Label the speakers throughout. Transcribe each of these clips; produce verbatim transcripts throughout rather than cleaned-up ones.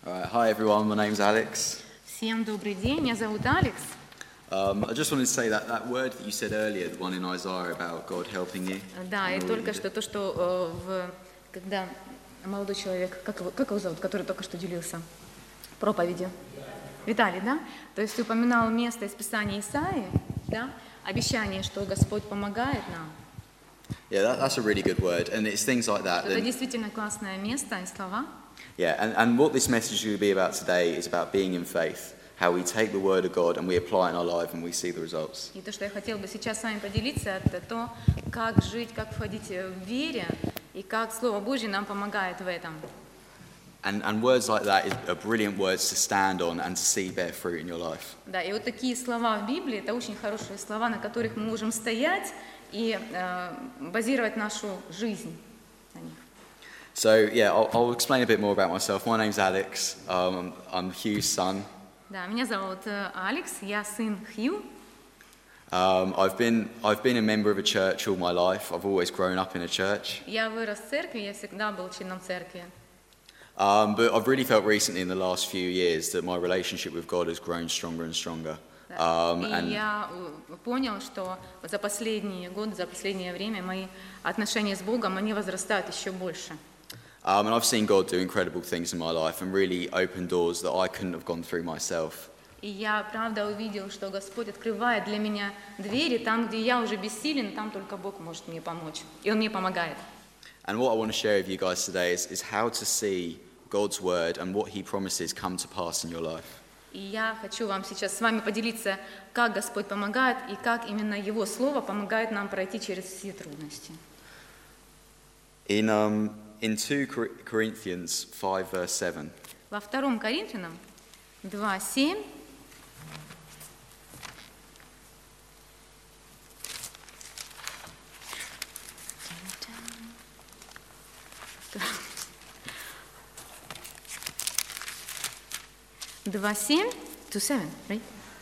Speaker 1: All right. Hi everyone, my name's Alex.
Speaker 2: Всем добрый день, меня зовут Алекс.
Speaker 1: Um, I just wanted to say that that word that you said earlier, the one in Isaiah about God helping you.
Speaker 2: Да, и только что то, что э, в, когда молодой человек, как его, как его зовут, который только что делился проповедью? Виталий, да? То есть ты упоминал место из Писания Исаии, да? Обещание, что Господь помогает нам.
Speaker 1: Yeah, that, that's a really good word, and it's things like that.
Speaker 2: Это действительно классное место и слова.
Speaker 1: Yeah, and, and what this message will be about today is about being in faith, how we take the word of God and we apply it in our life and we see the results.
Speaker 2: И то, что я хотела бы сейчас с вами поделиться, это то, как жить, как входить в вере, и как Слово Божье нам помогает в этом.
Speaker 1: And, and words like that is, are brilliant words to stand on and to see bear fruit in your life.
Speaker 2: Да, и вот такие слова в Библии, это очень хорошие слова, на которых мы можем стоять и э, базировать нашу жизнь на них.
Speaker 1: So yeah, I'll, I'll explain a bit more about myself. My name's Alex. Um, I'm Hugh's son.
Speaker 2: Да, меня зовут э, Алекс, я сын Хью.
Speaker 1: Um, I've been I've been a member of a church all my life. I've always grown up in a church.
Speaker 2: Я вырос в церкви, я всегда был членом церкви.
Speaker 1: Um, but I've really felt recently in the last few years that my relationship with God has grown stronger and stronger. Um,
Speaker 2: И
Speaker 1: and
Speaker 2: я э, понял, что за последние годы, за последнее время мои отношения с Богом, они возрастают еще больше.
Speaker 1: Um, and I've seen God do incredible things in my life and really open doors that I couldn't have gone through myself.
Speaker 2: И я, правда, увидел, что Господь открывает для меня двери там, где я уже бессилен, там только Бог может мне помочь. И Он мне помогает.
Speaker 1: And what I want to share with you guys today is, is how to see God's word and what He promises come to pass in your life.
Speaker 2: И я хочу вам сейчас с вами поделиться, как Господь помогает и как именно Его Слово помогает нам пройти через все трудности.
Speaker 1: In um, in two Corinthians five verse seven.
Speaker 2: Во втором Коринфянам два семь. два семь, two seven, right?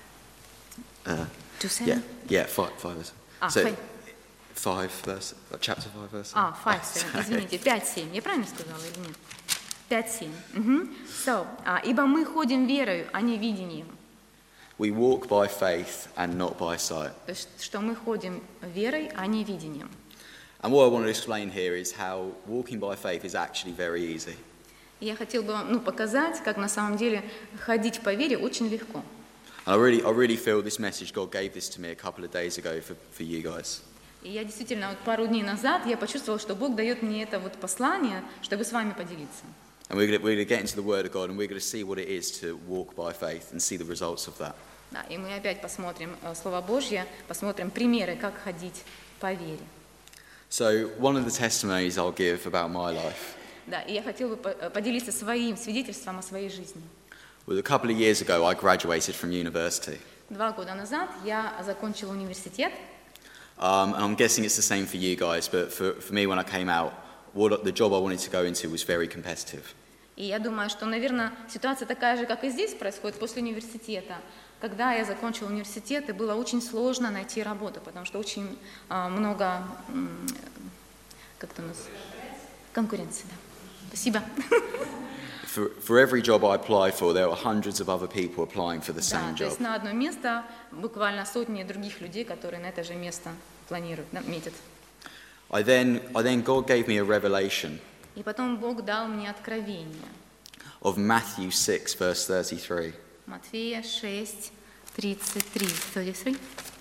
Speaker 1: Uh,
Speaker 2: two seven?
Speaker 1: yeah, yeah, five, five verse.
Speaker 2: Ah,
Speaker 1: so,
Speaker 2: five.
Speaker 1: five verse, uh, chapter five verse.
Speaker 2: А, five seven, извините, пять семь. Я правильно сказала или нет? пять семь. Угу. So, uh, ибо мы ходим верою, а не видением.
Speaker 1: We walk by faith and not by sight.
Speaker 2: То есть, что мы ходим верой, а не видением.
Speaker 1: And what I want to explain here is how walking by faith is actually very easy.
Speaker 2: Я хотел бы вам ну, показать, как на самом деле ходить по вере очень легко.
Speaker 1: And I really, I really feel this message, God gave this to me a couple of days ago for, for you guys.
Speaker 2: И я действительно вот пару дней назад я почувствовала, что Бог дает мне это вот послание, чтобы с вами поделиться.
Speaker 1: And we're going, to, we're going to get into the Word of God and we're going to see what it is to walk by faith and see the results of that.
Speaker 2: Да, и мы опять посмотрим э, Слово Божье, посмотрим примеры, как ходить по вере.
Speaker 1: So one of the testimonies I'll give about my life.
Speaker 2: Да, и я хотела бы поделиться своим свидетельством о своей жизни.
Speaker 1: Well, a couple of years ago, I graduated from university.
Speaker 2: Два года назад я закончила университет.
Speaker 1: Um, and I'm guessing it's the same for you guys, but for, for me, when I came out, what the job I wanted to go into was very competitive.
Speaker 2: И я думаю, что, наверное, ситуация такая же, как и здесь происходит после университета. Когда я закончила университет, и было очень сложно найти работу, потому что очень а, много, м, как это у нас, конкуренции, да. Спасибо.
Speaker 1: For, for every job I applied for, there were hundreds of other people applying for the same
Speaker 2: Да, то есть
Speaker 1: job.
Speaker 2: на одно место буквально сотни других людей, которые на это же место планируют, да, метят.
Speaker 1: I then, I then God gave me a revelation
Speaker 2: И потом Бог дал мне откровение.
Speaker 1: of Matthew six, verse thirty-three.
Speaker 2: Матфея шесть, тридцать три. тридцать три?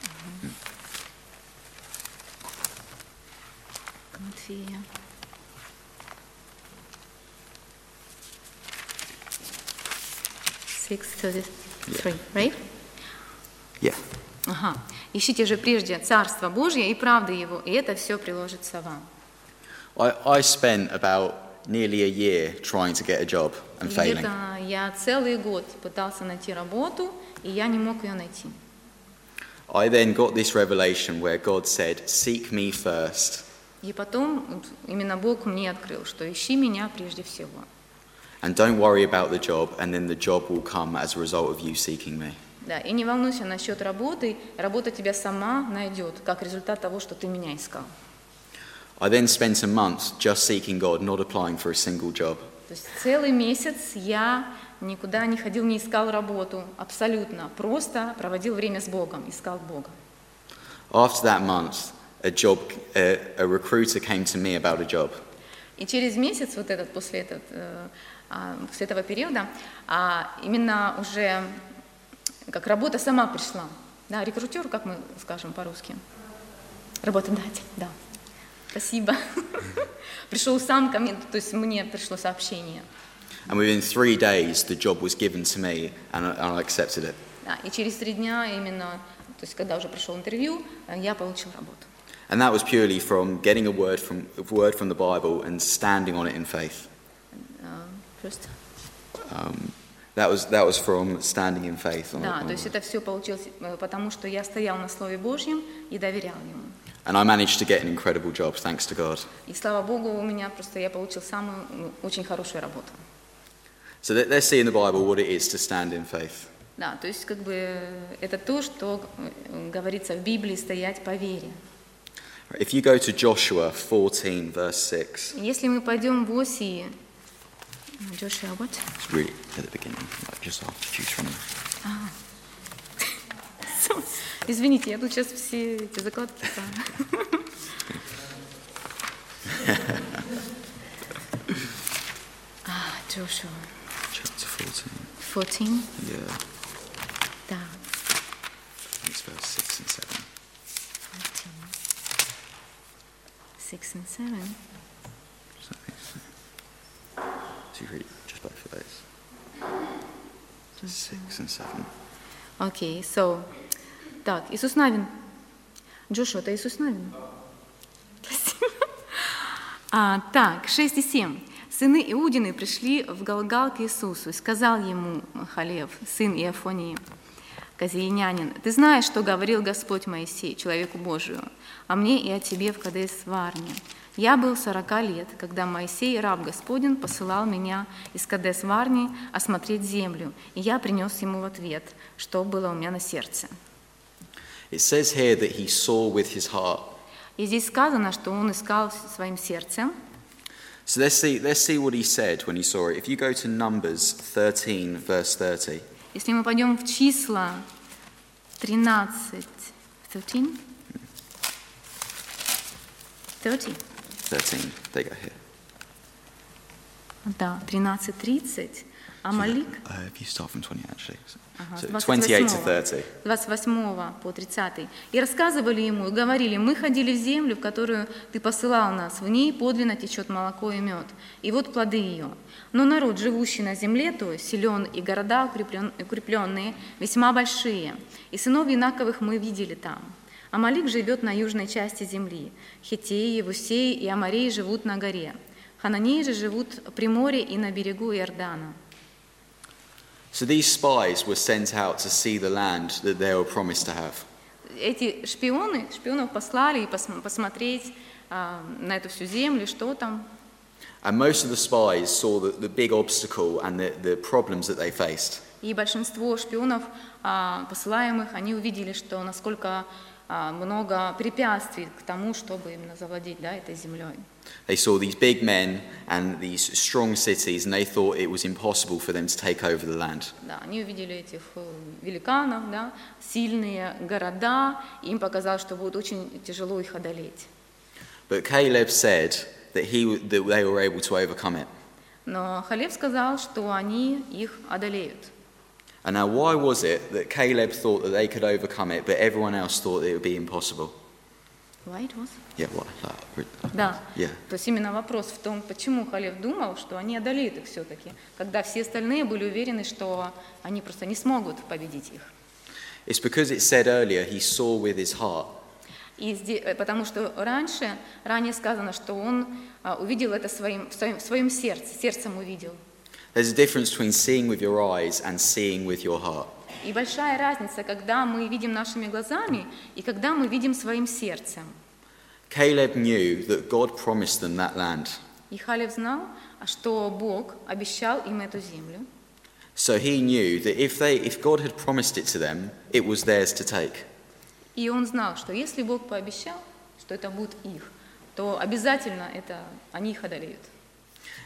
Speaker 2: Матфея. six thirty-three, right?
Speaker 1: Yeah.
Speaker 2: Ага. Ищите же прежде Царство Божье и правды Его, и это все приложится вам.
Speaker 1: I, I spent about nearly a year trying to get a job and
Speaker 2: И
Speaker 1: failing.
Speaker 2: где-то я целый год пытался найти работу, и я не мог ее найти.
Speaker 1: I then got this revelation where God said, "Seek me first."
Speaker 2: И потом вот, именно Бог мне открыл, что ищи меня прежде всего.
Speaker 1: And don't worry about the job, and then the job will come as a result of you seeking me.
Speaker 2: Да, и не волнуйся насчет работы, работа тебя сама найдет, как результат того, что ты меня искал.
Speaker 1: I then spent a month just seeking God, not applying for a single job.
Speaker 2: То есть целый месяц я никуда не ходил, не искал работу, абсолютно. Просто проводил время с Богом, искал Бога.
Speaker 1: After that month, a job, a, a recruiter came to me about a job.
Speaker 2: И через месяц, вот этот, после, этот, э, а, после этого периода, а, именно уже как работа сама пришла. Да, рекрутер, как мы скажем по-русски? Работодатель, да. Спасибо. Пришел сам ко мне, то есть мне пришло сообщение.
Speaker 1: And within three days, the job was given to me, and I, and I accepted it.
Speaker 2: Да, и через три дня именно, то есть когда уже прошел интервью, я получил работу.
Speaker 1: And that was purely from getting a word from a word from the Bible and standing on it in faith.
Speaker 2: Uh, first.
Speaker 1: Um, that was that was from standing in faith. On
Speaker 2: Да,
Speaker 1: on
Speaker 2: то есть это все получилось, потому что я стоял на Слове Божьем и доверял Ему.
Speaker 1: And I managed to get an incredible job, thanks to God.
Speaker 2: И слава Богу, у меня просто я получил самую очень хорошую работу.
Speaker 1: So let, let's see in the Bible what it is to stand in faith.
Speaker 2: Да, то есть как бы это то, что говорится в Библии, стоять по вере.
Speaker 1: If you go to Joshua fourteen, verse six.
Speaker 2: Если мы пойдем в Осии, Joshua, what?
Speaker 1: It's really at the beginning, like just after Deuteronomy.
Speaker 2: А. Извините, я тут сейчас все эти закладки. А, Joshua.
Speaker 1: Chapter fourteen.
Speaker 2: fourteen?
Speaker 1: Yeah.
Speaker 2: Да.
Speaker 1: It's verse six and seven.
Speaker 2: Six and seven.
Speaker 1: So you read just both of those. Six and seven.
Speaker 2: Окей, okay, so. Так, Иисус Навин. Джошуа, это Иисус Навин? Спасибо. А, так, шесть и семь. Сыны Иудины пришли в Галгал к Иисусу, и сказал ему Халев, сын Иофонии, Казиинянин: «Ты знаешь, что говорил Господь Моисей, человеку Божию, а мне и о тебе в Кадес-Варне. Я был сорока лет, когда Моисей, раб Господень, посылал меня из Кадес-Варни осмотреть землю, и я принес ему в ответ, что было у меня на сердце».
Speaker 1: It says here that he saw with his heart.
Speaker 2: И здесь сказано, что он искал своим сердцем.
Speaker 1: So let's see, let's see what he said when he saw it. If you go to Numbers thirteen, verse thirty.
Speaker 2: Если мы пойдем в числа тринадцать, thirteen? thirty?
Speaker 1: thirteen, there you go here.
Speaker 2: Да, тринадцать тридцать. Амалик.
Speaker 1: Uh, if you start from twenty, actually.
Speaker 2: Ага,
Speaker 1: So twenty-eight to thirty.
Speaker 2: двадцать восьмого по тридцатый. «И рассказывали ему, и говорили: мы ходили в землю, в которую ты посылал нас, в ней подлинно течет молоко и мед, и вот плоды ее. Но народ, живущий на земле, то силен, и города укрепленные, весьма большие, и сынов Инаковых мы видели там. Амалик живет на южной части земли, Хиттеи, Евусеи и Амореи живут на горе, Хананеи же живут при море и на берегу Иордана».
Speaker 1: So these spies were sent out to see the land that they were promised to have.
Speaker 2: Эти шпионы, шпионов послали и пос, посмотреть а, на эту всю землю, что там.
Speaker 1: And most of the spies saw the, the big obstacle and the, the problems that they faced.
Speaker 2: И большинство шпионов, а, посылаемых, они увидели, что насколько а, много препятствий к тому, чтобы именно завладеть, да, этой землей.
Speaker 1: They saw these big men and these strong cities, and they thought it was impossible for them to take over the land.
Speaker 2: Да, они увидели этих великанов, да, сильные города, и им показалось, что будет очень тяжело их одолеть.
Speaker 1: But Caleb said that he that they were able to overcome it.
Speaker 2: Но Халев сказал, что они их одолеют.
Speaker 1: And now, why was it that Caleb thought that they could overcome it, but everyone else thought that it would be impossible?
Speaker 2: Why it was?
Speaker 1: Yeah, what? Like,
Speaker 2: Да.
Speaker 1: Yeah.
Speaker 2: То есть именно вопрос в том, почему Халев думал, что они одолеют их все-таки, когда все остальные были уверены, что они просто не смогут победить их.
Speaker 1: It's because it said earlier he saw with his heart.
Speaker 2: И здесь, потому что раньше, ранее сказано, что он а, увидел это своим, в, своем, в своем сердце, сердцем увидел.
Speaker 1: There's a difference between seeing with your eyes and seeing with your heart.
Speaker 2: И большая разница, когда мы видим нашими глазами и когда мы видим своим сердцем.
Speaker 1: Caleb knew that God promised them that land.
Speaker 2: И Халев знал, что Бог обещал им эту землю.
Speaker 1: So he knew that if they, if God had promised it to them, it was theirs to take.
Speaker 2: И он знал, что если Бог пообещал, что это будет их, то обязательно это, они их одолеют.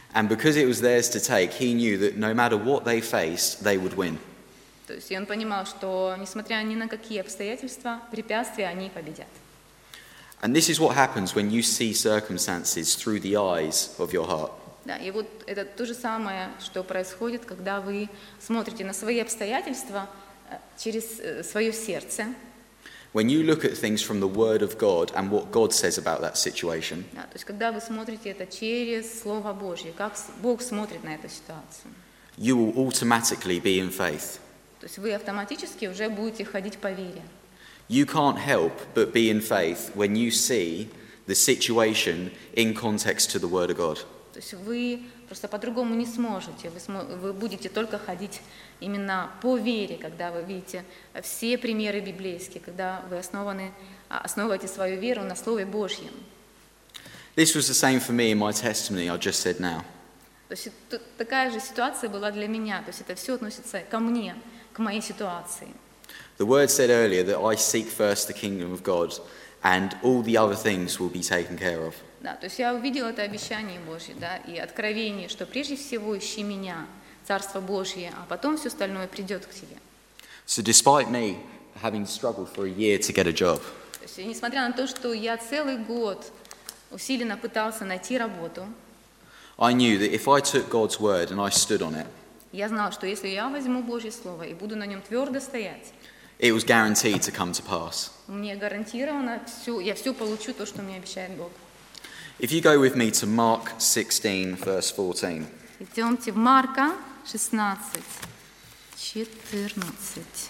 Speaker 1: And because it was theirs to take, he knew that no matter what they faced, they would win.
Speaker 2: То есть и он понимал, что несмотря ни на какие обстоятельства, препятствия, они победят.
Speaker 1: And this is what happens when you see circumstances through the eyes of your heart.
Speaker 2: Да, и вот это то же самое, что происходит, когда вы смотрите на свои обстоятельства через свое сердце.
Speaker 1: When you look at things from the Word of God and what God says about that situation,
Speaker 2: Да, то есть когда вы смотрите это через Слово Божье, как Бог смотрит на эту ситуацию,
Speaker 1: you will automatically be in faith.
Speaker 2: то есть вы автоматически уже будете ходить по вере.
Speaker 1: You can't help but be in faith when you see the situation in context to the Word of God.
Speaker 2: То есть вы просто по-другому не сможете, вы, смо- вы будете только ходить именно по вере, когда вы видите все примеры библейские, когда вы основаны, основываете свою веру на Слове Божьем.
Speaker 1: This was the same for me in my testimony I just said now.
Speaker 2: То есть тут такая же ситуация была для меня, то есть это все относится ко мне, к моей ситуации.
Speaker 1: The Word said earlier that I seek first the kingdom of God and all the other things will be taken care of.
Speaker 2: Да, то есть я увидела это обещание Божье, да, и откровение, что прежде всего ищи меня, Царство Божье, а потом все остальное придет к тебе.
Speaker 1: So despite me having struggled for a year to get a job,
Speaker 2: То есть, несмотря на то, что я целый год усиленно пытался найти работу,
Speaker 1: I knew that if I took God's word and I stood on it,
Speaker 2: я знала, что если я возьму Божье Слово и буду на нем твердо стоять,
Speaker 1: it was guaranteed to come to pass.
Speaker 2: мне гарантированно все, я все получу то, что мне обещает Бог.
Speaker 1: If you go with me to Mark sixteen, verse fourteen.
Speaker 2: Идемте в Марка шестнадцать, четырнадцать.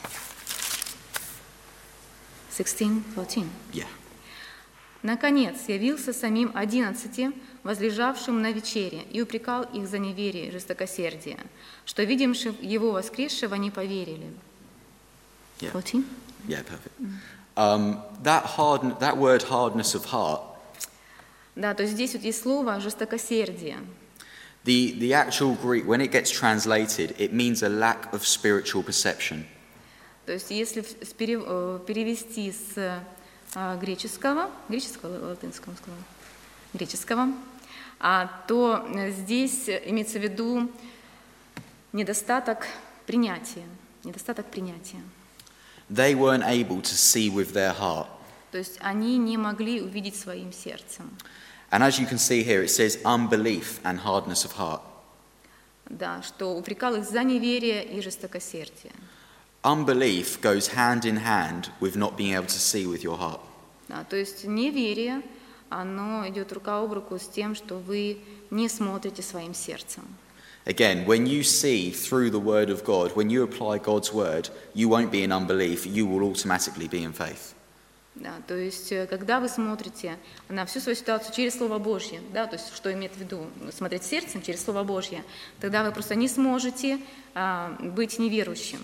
Speaker 2: sixteen, fourteen.
Speaker 1: Yeah.
Speaker 2: Наконец явился самим одиннадцати, возлежавшим на вечере, и упрекал их за неверие и жестокосердие, что, видимши его воскресшего, не поверили.
Speaker 1: Yeah.
Speaker 2: fourteen?
Speaker 1: Yeah, perfect. Um, that hard, that word hardness of heart,
Speaker 2: Да, то есть здесь вот есть слово «жестокосердие».
Speaker 1: the, the actual Greek, when it gets translated, it means a lack of spiritual perception.
Speaker 2: То есть если в- с пере- э, перевести с а, греческого, греческого или латинского сказала? Греческого, а, то э, здесь имеется в виду недостаток принятия, недостаток принятия.
Speaker 1: They weren't able to see with their heart.
Speaker 2: То есть они не могли увидеть своим сердцем.
Speaker 1: And as you can see here, it says unbelief and hardness of heart.
Speaker 2: Да, что упрекал их за неверие и жестокосердие.
Speaker 1: Unbelief goes hand in hand with not being able to see with your heart.
Speaker 2: Да, то есть неверие, оно идет рука об руку с тем, что вы не смотрите своим сердцем.
Speaker 1: Again, when you see through the word of God, when you apply God's word, you won't be in unbelief, you will automatically be in faith.
Speaker 2: Да, то есть, э, когда вы смотрите на всю свою ситуацию через Слово Божье, да, то есть, что имеет в виду смотреть сердцем через Слово Божье, тогда вы просто не сможете а, быть неверующим.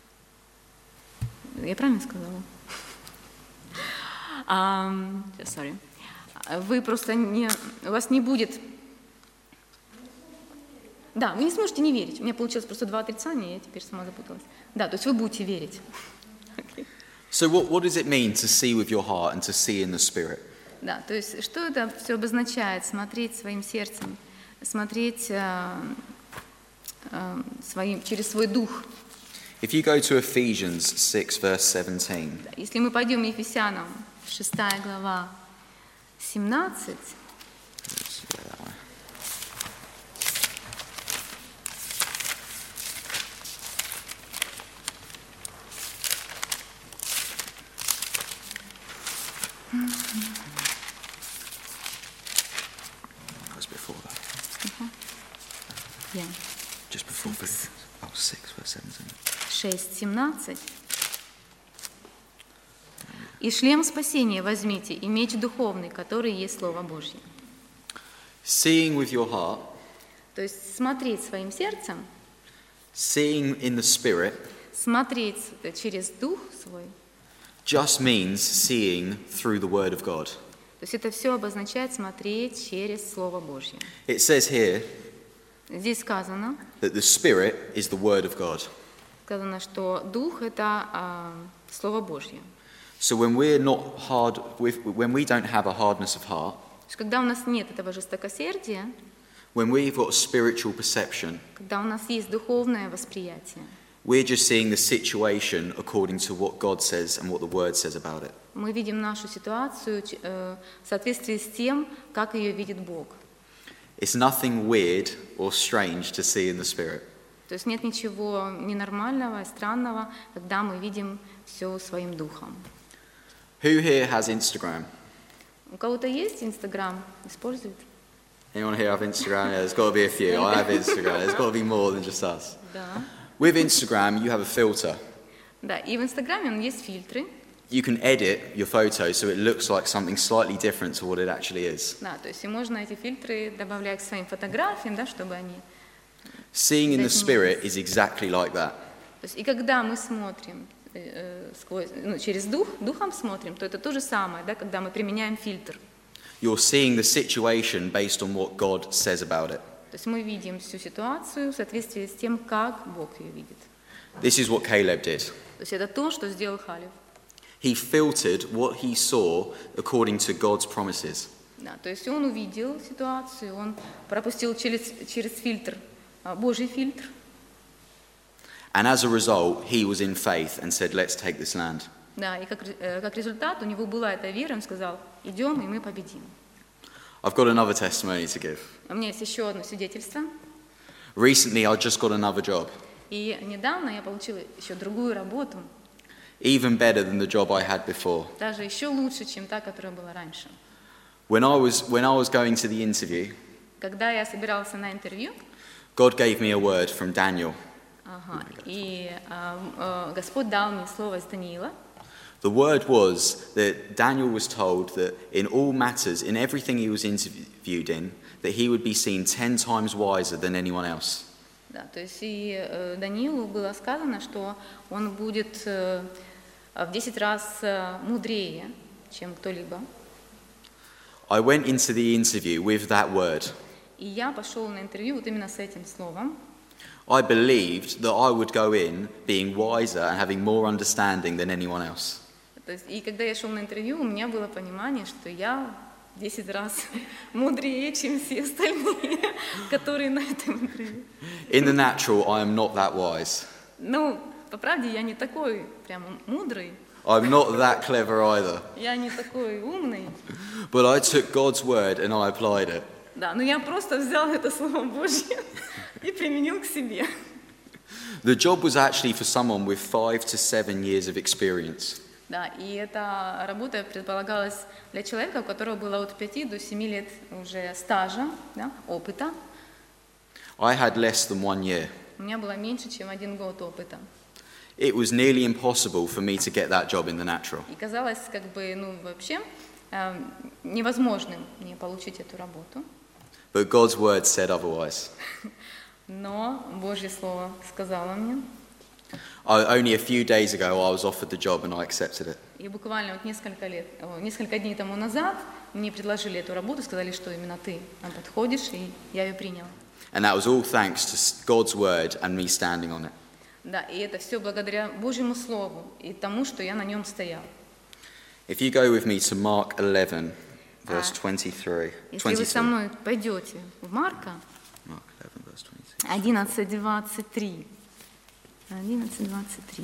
Speaker 2: Я правильно сказала? Um, sorry. Вы просто не, у вас не будет. Да, вы не сможете не верить. У меня получилось просто два отрицания, и я теперь сама запуталась. Да, то есть вы будете верить. Okay.
Speaker 1: So what, what does it mean to see with your heart and to see in the spirit?
Speaker 2: Да, то есть что это все обозначает? Смотреть своим сердцем, смотреть э, э, своим, через свой дух.
Speaker 1: If you go to Ephesians six, verse seventeen,
Speaker 2: Если мы пойдем Ефесянам, шестая глава, семнадцать,
Speaker 1: let's go that way. That was before that.
Speaker 2: yeah,
Speaker 1: Just before verse, oh, six, verse seventeen.
Speaker 2: шесть, семнадцать. «И шлем спасения возьмите, и меч духовный, который есть Слово Божье».
Speaker 1: Seeing with your heart,
Speaker 2: То есть смотреть своим сердцем,
Speaker 1: seeing in the spirit,
Speaker 2: смотреть через дух свой,
Speaker 1: just means seeing through the word of God.
Speaker 2: то есть это все обозначает смотреть через Слово Божье.
Speaker 1: It says here
Speaker 2: Здесь сказано,
Speaker 1: that the spirit is the word of God.
Speaker 2: сказано, что дух – это а, Слово Божье.
Speaker 1: So when we're not hard, with, when we don't have a hardness of heart,
Speaker 2: То есть когда у нас нет этого жестокосердия,
Speaker 1: When we've got a spiritual perception,
Speaker 2: когда у нас есть духовное восприятие,
Speaker 1: we're just seeing the situation according to what God says and what the Word says about it.
Speaker 2: мы видим нашу ситуацию э, в соответствии с тем, как ее видит Бог.
Speaker 1: It's nothing weird or strange to see in the Spirit.
Speaker 2: То есть нет ничего ненормального и странного, когда мы видим все своим духом.
Speaker 1: Who here has Instagram?
Speaker 2: У кого-то есть Инстаграм? Использует?
Speaker 1: Anyone here have Instagram? Yeah, there's got to be a few. I have Instagram. There's got to be more than just us.
Speaker 2: Да.
Speaker 1: With Instagram, you have a filter.
Speaker 2: Да, и в Инстаграме он есть фильтры.
Speaker 1: You can edit your photo so it looks like something slightly different to what it actually is.
Speaker 2: Да, то есть и можно эти фильтры добавлять к своим фотографиям, да, чтобы они...
Speaker 1: Seeing in the Spirit is exactly like that.
Speaker 2: То есть и когда мы смотрим э, сквозь, ну, через дух, духом смотрим, то это то же самое, да, когда мы применяем фильтр.
Speaker 1: You're seeing the situation based on what God says about it.
Speaker 2: То есть мы видим всю ситуацию в соответствии с тем, как Бог ее видит.
Speaker 1: This is what Caleb did.
Speaker 2: То есть это то, что сделал Халев.
Speaker 1: He filtered what he saw according to God's promises.
Speaker 2: Да, то есть он увидел ситуацию, он пропустил через, через фильтр, а, Божий фильтр.
Speaker 1: And as a result, he was in faith and said, let's take this land.
Speaker 2: Да, и как, э, как результат у него была эта вера, он сказал, идем, и мы победим.
Speaker 1: I've got another testimony to give.
Speaker 2: У меня есть еще одно свидетельство.
Speaker 1: Recently, I just got another job,
Speaker 2: И недавно я получила еще другую работу,
Speaker 1: even better than the job I had before.
Speaker 2: даже еще лучше, чем та, которая была раньше.
Speaker 1: When I was, when I was going to the interview,
Speaker 2: Когда я собирался на интервью,
Speaker 1: God gave me a word from Daniel.
Speaker 2: ага, и а, а, Господь дал мне слово из Даниила.
Speaker 1: The word was that Daniel was told that in all matters, in everything he was interviewed in, that he would be seen ten times wiser than anyone else.
Speaker 2: Да, то есть и э, Даниилу было сказано, что он будет э, в десять раз э, мудрее, чем кто-либо.
Speaker 1: I went into the interview with that word.
Speaker 2: И я пошел на интервью вот именно с этим словом.
Speaker 1: I believed that I would go in being wiser and having more understanding than anyone else.
Speaker 2: То есть, и когда я шел на интервью, у меня было понимание, что я в десять раз мудрее, чем все остальные, которые на этом интервью.
Speaker 1: In the natural, I am not that wise.
Speaker 2: Ну, по правде, я не такой прямо мудрый,
Speaker 1: I'm not that clever either.
Speaker 2: я не такой умный.
Speaker 1: But I took God's word and I applied it.
Speaker 2: Да, но я просто взял это Слово Божье и применил к себе.
Speaker 1: The job was actually for someone with five to seven years of experience.
Speaker 2: Да, и эта работа предполагалась для человека, у которого было от пяти до семи лет уже стажа, да, опыта.
Speaker 1: I had less than one year.
Speaker 2: У меня было меньше, чем один год опыта.
Speaker 1: It was nearly impossible for me to get that job in the natural.
Speaker 2: И казалось, как бы, ну, вообще э, невозможным мне получить эту работу.
Speaker 1: But God's word said otherwise.
Speaker 2: Но Божье Слово сказало мне.
Speaker 1: I, only a few days ago, I was offered the job and I accepted it.
Speaker 2: И буквально вот несколько лет, о, несколько дней тому назад мне предложили эту работу, сказали, что именно ты нам подходишь, и я ее приняла.
Speaker 1: And that was all thanks to God's word and me standing on it.
Speaker 2: Да, и это все благодаря Божьему Слову и тому, что я на нем стоял.
Speaker 1: If you go with me to Mark eleven, verse twenty-three.
Speaker 2: Если вы со мной пойдете в Марка,
Speaker 1: Mark eleven, verse twenty-two.
Speaker 2: одиннадцать двадцать три. одиннадцать двадцать три.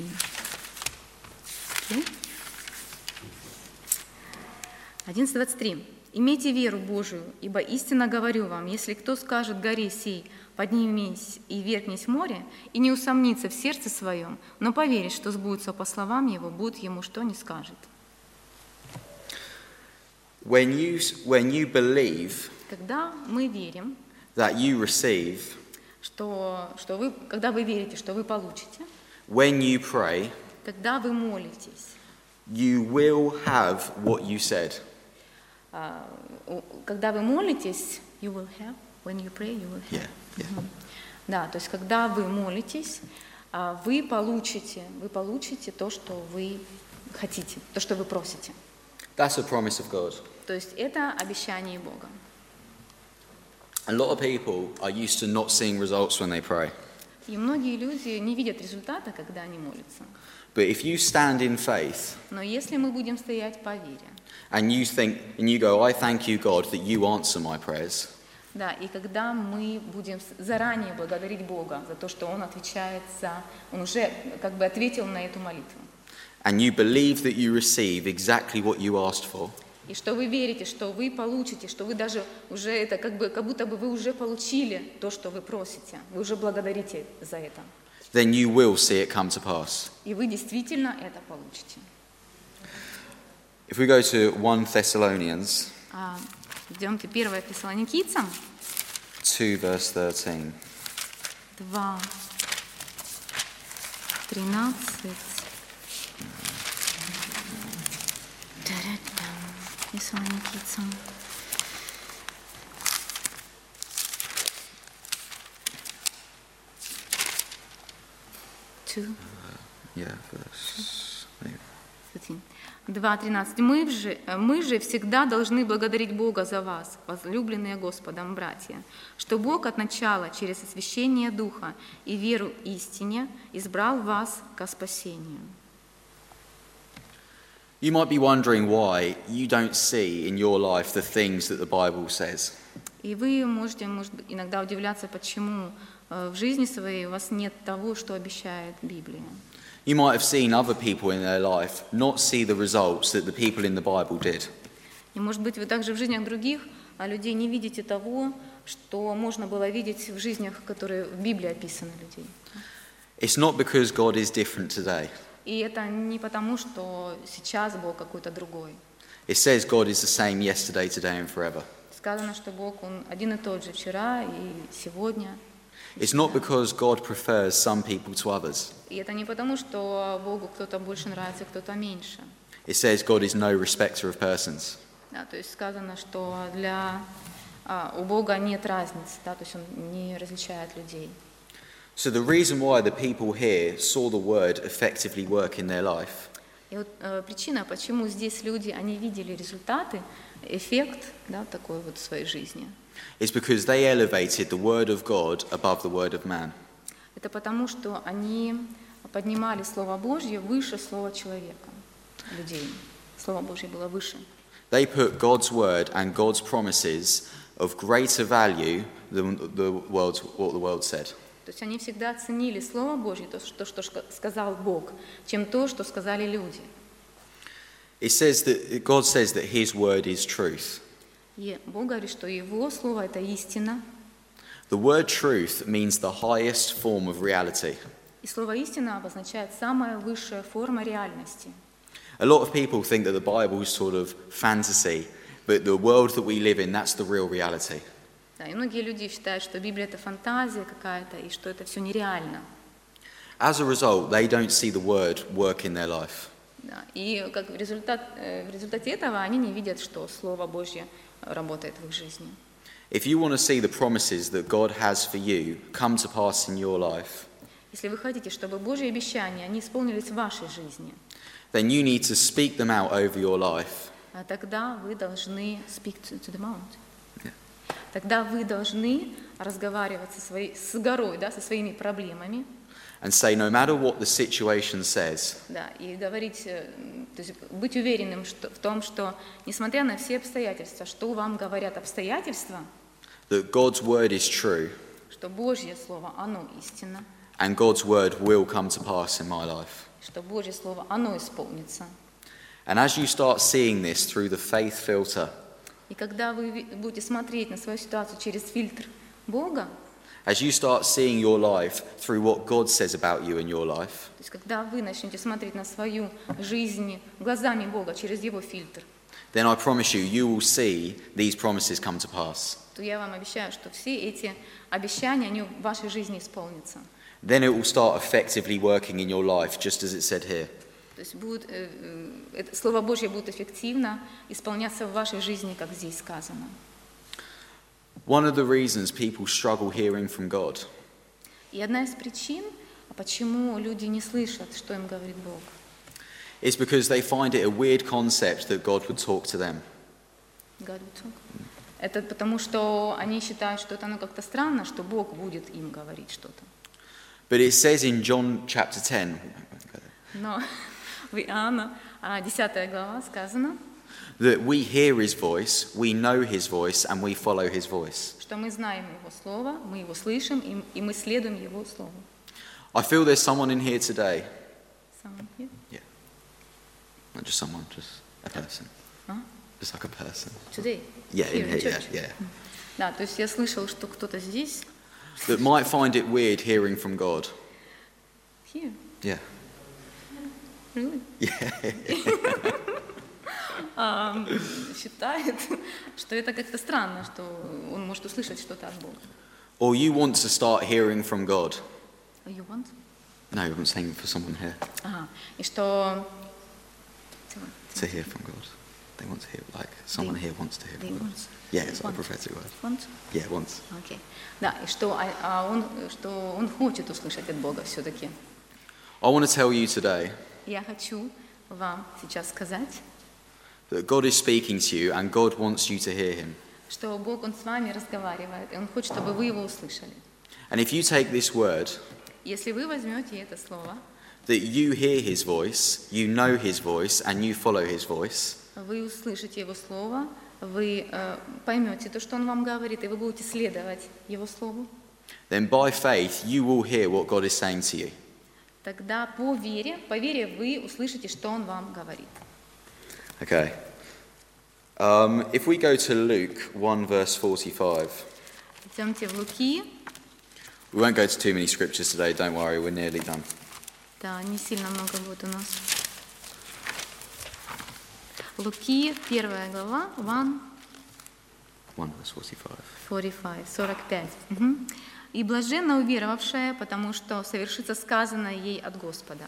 Speaker 2: одиннадцать двадцать три. «Имейте веру Божию, ибо истинно говорю вам, если кто скажет горе сей, поднимись и вергнись в море, и не усомнится в сердце своем, но поверит, что сбудется по словам его, будет ему что ни скажет».
Speaker 1: When you, when you believe
Speaker 2: Когда мы верим,
Speaker 1: that you receive,
Speaker 2: что, что вы, когда вы верите, что вы получите,
Speaker 1: when you pray,
Speaker 2: когда вы молитесь,
Speaker 1: you will have what you said.
Speaker 2: а, у- когда вы молитесь, you will have, when you pray, you will have.
Speaker 1: Yeah, yeah.
Speaker 2: Да, то есть когда вы молитесь, а, вы получите, вы получите то, что вы хотите, то, что вы просите.
Speaker 1: That's a promise of God.
Speaker 2: То есть это обещание Бога.
Speaker 1: A lot of people are used to not seeing results when they pray.
Speaker 2: И многие люди не видят результата, когда они молятся.
Speaker 1: But if you stand in faith
Speaker 2: Но если мы будем стоять по вере,
Speaker 1: and you think and you go, I thank you, God, that you answer my prayers.
Speaker 2: Да, и когда мы будем заранее благодарить Бога за то, что Он отвечает за, Он уже как бы ответил на эту молитву.
Speaker 1: And you believe that you receive exactly what you asked for.
Speaker 2: И что вы верите, что вы получите, что вы даже уже это как бы, как будто бы вы уже получили то, что вы просите. Вы уже благодарите за это.
Speaker 1: Then you will see it come to pass.
Speaker 2: И вы действительно это получите.
Speaker 1: If we go to First Thessalonians
Speaker 2: А, идемте первое Фессалоникийцам,
Speaker 1: two, verse thirteen.
Speaker 2: два, тринадцать. Фессалоникийцам. Two.
Speaker 1: Yeah, verse.
Speaker 2: два тринадцать. Мы же, мы же всегда должны благодарить Бога за вас, возлюбленные Господом братья, что Бог от начала через освящение Духа и веру истине избрал вас ко спасению.
Speaker 1: You might be wondering why you don't see in your life the things that the Bible says.
Speaker 2: И вы можете, может быть, иногда удивляться, почему в жизни своей у вас нет того, что обещает Библия.
Speaker 1: You might have seen other people in their life not see the results that the people in the Bible did.
Speaker 2: И, может быть, вы также в жизнях других людей не видите того, что можно было видеть в жизнях, которые в Библии описаны людей.
Speaker 1: It's not because God is different today.
Speaker 2: И это не потому, что сейчас Бог какой-то другой.
Speaker 1: It says God is the same yesterday, today and forever.
Speaker 2: Сказано, что Бог, Он один и тот же вчера и сегодня.
Speaker 1: It's not because God prefers some people to others.
Speaker 2: И это не потому, что Богу кто-то больше нравится, кто-то меньше.
Speaker 1: It says God is no respecter of persons.
Speaker 2: Да, то есть сказано, что для, а, у Бога нет разницы, да, то есть Он не различает людей.
Speaker 1: So the reason why the people here saw the word effectively work in their life
Speaker 2: И вот э, причина, почему здесь люди, они видели результаты, эффект, да, такой вот в своей жизни,
Speaker 1: is because they elevated the word of God above the word of man.
Speaker 2: это потому, что они поднимали Слово Божье выше Слова человека, людей. Слово Божье было выше.
Speaker 1: They put God's word and God's promises of greater value than the world, what the world said.
Speaker 2: То есть они всегда ценили Слово Божье, то, что, что сказал Бог, чем то, что сказали люди.
Speaker 1: It says that God says that His word is truth.
Speaker 2: И Бог говорит, что Его Слово – это истина.
Speaker 1: The word truth means the highest form of reality.
Speaker 2: И слово «истина» обозначает самая высшая форма реальности.
Speaker 1: A lot of people think that the Bible is sort of fantasy, but the world that we live in, that's the real reality.
Speaker 2: Да, и многие люди считают, что Библия – это фантазия какая-то, и что это все нереально.
Speaker 1: As a result, they don't see the word work in their life.
Speaker 2: Да, и как в, результат, э, в результате этого они не видят, что Слово Божье работает в их жизни.
Speaker 1: If you want to see the promises that God has for you come to pass in your life,
Speaker 2: Если вы хотите, чтобы Божьи обещания, они исполнились в вашей жизни,
Speaker 1: then you need to speak them out over your life.
Speaker 2: а тогда вы должны speak to, to the mount.
Speaker 1: Yeah.
Speaker 2: Тогда вы должны разговаривать со, своей, с горой, да, со своими проблемами,
Speaker 1: And say, no matter what the situation says,
Speaker 2: да, и говорить, э, то есть быть уверенным что, в том, что, несмотря на все обстоятельства, что вам говорят обстоятельства,
Speaker 1: that God's word is true,
Speaker 2: что Божье Слово, оно истинно,
Speaker 1: and God's word will come to pass in my life.
Speaker 2: что Божье Слово, оно исполнится.
Speaker 1: And as you start seeing this through the faith filter,
Speaker 2: И когда вы ви- будете смотреть на свою ситуацию через фильтр Бога,
Speaker 1: as you start seeing your life through what God says about you in your life,
Speaker 2: то есть когда вы начнете смотреть на свою жизнь глазами Бога через Его фильтр,
Speaker 1: then I promise you, you will see these promises come to pass.
Speaker 2: то я вам обещаю, что все эти обещания, они в вашей жизни исполнятся.
Speaker 1: Then it will start effectively working in your life, just as it said here.
Speaker 2: То есть будет, э, э, это, Слово Божье будет эффективно исполняться в вашей жизни, как здесь сказано.
Speaker 1: One of the reasons people struggle hearing from God
Speaker 2: И одна из причин, почему люди не слышат, что им говорит Бог,
Speaker 1: is because they find it a weird concept that God would talk to them.
Speaker 2: God will talk. Это потому, что они считают, что это ну, как-то странно, что Бог будет им говорить что-то.
Speaker 1: But it says in John chapter ten,
Speaker 2: Но в Иоанна, а, десятая глава, сказано,
Speaker 1: That we hear his voice, we know his voice, and we follow his voice.
Speaker 2: Что мы знаем Его Слово, мы Его слышим, и, и мы следуем Его Слову.
Speaker 1: I feel there's someone in here today.
Speaker 2: Someone here?
Speaker 1: Yeah. Not just someone, just a person.
Speaker 2: Huh?
Speaker 1: Just like a person.
Speaker 2: Today?
Speaker 1: Yeah,
Speaker 2: Here
Speaker 1: in
Speaker 2: in
Speaker 1: here, yeah,
Speaker 2: church?
Speaker 1: yeah.
Speaker 2: Да, то есть я слышал, что кто-то здесь.
Speaker 1: That might find it weird hearing from God.
Speaker 2: Here?
Speaker 1: Yeah.
Speaker 2: Really?
Speaker 1: Yeah.
Speaker 2: А, считает, что это как-то странно, что он может услышать что-то от Бога.
Speaker 1: Or you want to start hearing from God.
Speaker 2: You want?
Speaker 1: No, I'm saying for someone here
Speaker 2: Ага. И что...
Speaker 1: to hear from God. They want to hear, like someone
Speaker 2: They-
Speaker 1: here wants to hear
Speaker 2: they
Speaker 1: from God.
Speaker 2: want.
Speaker 1: Yeah, it's like a
Speaker 2: Want.
Speaker 1: prophetic word.
Speaker 2: Want?
Speaker 1: Yeah, wants.
Speaker 2: Окей. Да, и что, а, а он, что он хочет услышать от Бога все-таки.
Speaker 1: I want to tell you today
Speaker 2: Я хочу вам сейчас сказать,
Speaker 1: that God is speaking to you and God wants you to hear him.
Speaker 2: что Бог, Он с вами разговаривает, и Он хочет, чтобы вы Его услышали.
Speaker 1: And if you take this word,
Speaker 2: Если вы возьмете это слово,
Speaker 1: that you hear his voice, you know his voice, and you follow his voice,
Speaker 2: вы услышите Его слово, вы э, поймете то, что Он вам говорит, и вы будете следовать Его слову,
Speaker 1: then by faith you will hear what God is saying to you.
Speaker 2: тогда по вере, по вере вы услышите, что Он вам говорит.
Speaker 1: Okay. Um, if we go to Luke one verse forty-five,
Speaker 2: Идемте в Луки.
Speaker 1: we won't go to too many scriptures today, don't worry, we're nearly done.
Speaker 2: Да, не сильно много будет у нас. Луки, первая глава, one
Speaker 1: one verse forty-five.
Speaker 2: forty-five, сорок пять. Мгм. «И блаженна уверовавшая, потому что совершится сказанное ей от Господа».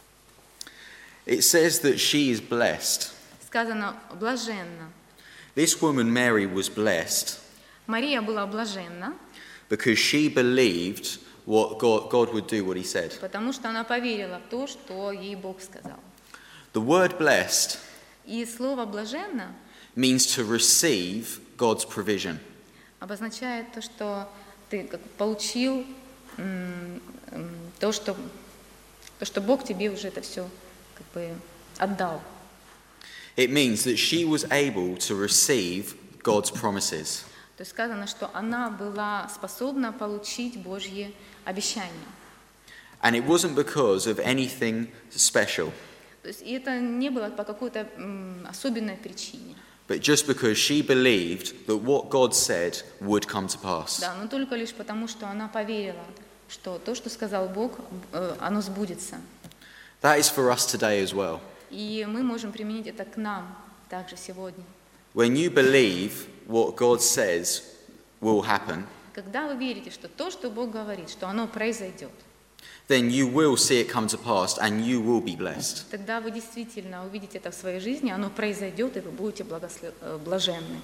Speaker 1: It says that she is blessed.
Speaker 2: Сказано «блаженна».
Speaker 1: This woman, Mary, was blessed
Speaker 2: Мария была блаженна,
Speaker 1: because she believed what God, God would do what he said.
Speaker 2: потому что она поверила в то, что ей Бог сказал.
Speaker 1: The word blessed
Speaker 2: И слово «блаженна»
Speaker 1: means to receive God's provision.
Speaker 2: обозначает то, что ты как получил м, м, то, что, то, что Бог тебе уже это все как бы отдал.
Speaker 1: It means that she was able to receive God's promises.
Speaker 2: То есть сказано, что она была способна получить Божьи обещания.
Speaker 1: And it wasn't because of anything special,
Speaker 2: То есть и это не было по какой-то м, особенной причине.
Speaker 1: but just because she believed that what God said would come to pass.
Speaker 2: Да, но только лишь потому, что она поверила, что то, что сказал Бог, э, оно сбудется.
Speaker 1: That is for us today as well.
Speaker 2: И мы можем применить это к нам также сегодня.
Speaker 1: When you believe what God says will happen,
Speaker 2: Когда вы верите, что то, что Бог говорит, что оно произойдет,
Speaker 1: then you will see it come to pass and you will be blessed.
Speaker 2: тогда вы действительно увидите это в своей жизни, оно произойдет, и вы будете благослов... э, блаженны.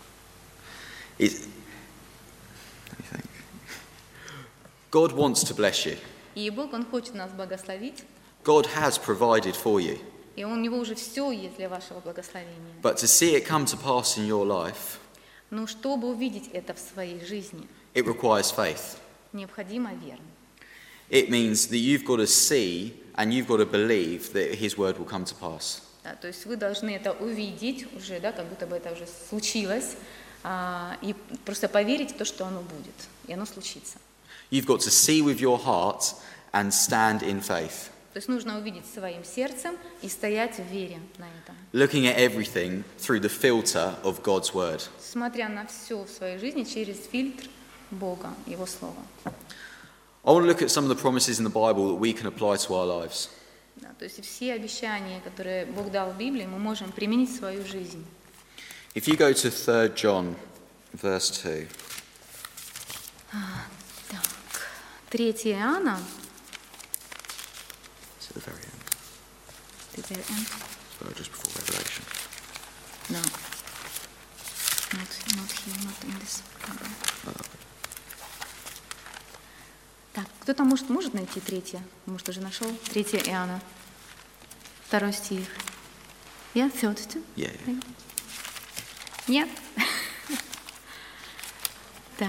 Speaker 1: It, let me think. God wants to bless you.
Speaker 2: И Бог, Он хочет нас благословить,
Speaker 1: God has provided for you.
Speaker 2: и у Него уже все есть для вашего благословения.
Speaker 1: But to see it come to pass in your life,
Speaker 2: Но чтобы увидеть это в своей жизни,
Speaker 1: it requires faith.
Speaker 2: необходима вера.
Speaker 1: It means that you've got to see and you've got to believe that his word will come to pass.
Speaker 2: Да, то есть вы должны это увидеть уже, да, как будто бы это уже случилось, а, и просто поверить в то, что оно будет, и оно случится.
Speaker 1: You've got to see with your heart and stand in faith,
Speaker 2: То есть нужно увидеть своим сердцем и стоять в вере на этом,
Speaker 1: looking at everything through the filter of God's word.
Speaker 2: смотря на все в своей жизни через фильтр Бога, Его Слова.
Speaker 1: I want to look at some of the promises in the Bible that we can apply to our lives.
Speaker 2: Да, то есть все обещания, которые Бог дал в Библии, мы можем применить в свою жизнь.
Speaker 1: If you go to third John, verse two,
Speaker 2: Так, третье Иоанна,
Speaker 1: it's at the very end,
Speaker 2: the very end.
Speaker 1: so just before Revelation.
Speaker 2: No, not, not here, not in this Bible. Так, кто-то может, может найти третье? Может, уже нашел? Третье Иоанна. Второй стих. Я все тут.
Speaker 1: Yeah, yeah.
Speaker 2: Нет? Так.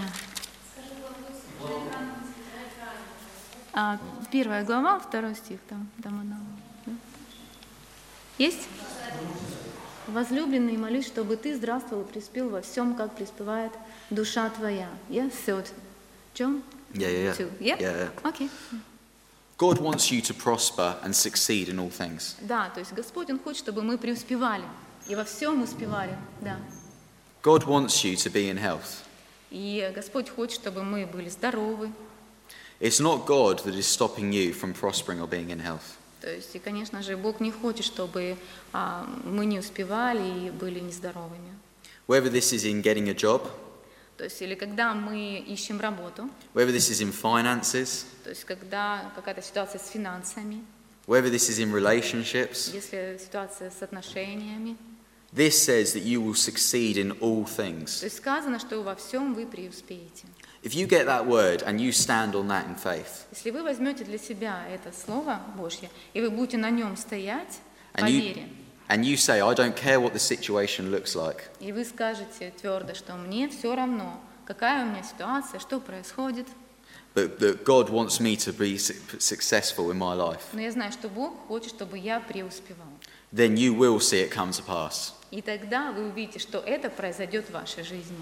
Speaker 2: А, первая глава, второй стих, там, там она. Да? Есть? Возлюбленный, молюсь, чтобы ты здравствовал и преуспел во всем, как преуспевает душа твоя. Yeah, third. John?
Speaker 1: Yeah, yeah, yeah.
Speaker 2: Two. Yeah?
Speaker 1: Yeah, yeah.
Speaker 2: Okay.
Speaker 1: God wants you to prosper and succeed in all things.
Speaker 2: Да, то есть Господь, Он хочет, чтобы мы преуспевали и во всем успевали. Да.
Speaker 1: God wants you to be in health.
Speaker 2: И Господь хочет, чтобы мы были здоровы.
Speaker 1: It's not God that is stopping you from prospering or being in health.
Speaker 2: То есть, и, конечно же, Бог не хочет, чтобы а, мы не успевали и были нездоровыми.
Speaker 1: Whether this is in getting a job,
Speaker 2: То есть, или когда мы ищем работу,
Speaker 1: whether this is in finances,
Speaker 2: то есть, когда какая-то ситуация с финансами,
Speaker 1: whether this is in relationships,
Speaker 2: если ситуация с отношениями,
Speaker 1: this says that you will succeed in all
Speaker 2: то
Speaker 1: things.
Speaker 2: есть сказано, что во всем вы преуспеете.
Speaker 1: If you get that word and you stand on that in faith,
Speaker 2: Если вы возьмете для себя это Слово Божье, и вы будете на нем стоять по
Speaker 1: and you,
Speaker 2: вере,
Speaker 1: and you say, I don't care what the situation looks like,
Speaker 2: и вы скажете твердо, что мне все равно, какая у меня ситуация, что происходит,
Speaker 1: but that God wants me to be su- successful in my life,
Speaker 2: но я знаю, что Бог хочет, чтобы я преуспевал.
Speaker 1: then you will see it come to pass.
Speaker 2: И тогда вы увидите, что это произойдет в вашей жизни.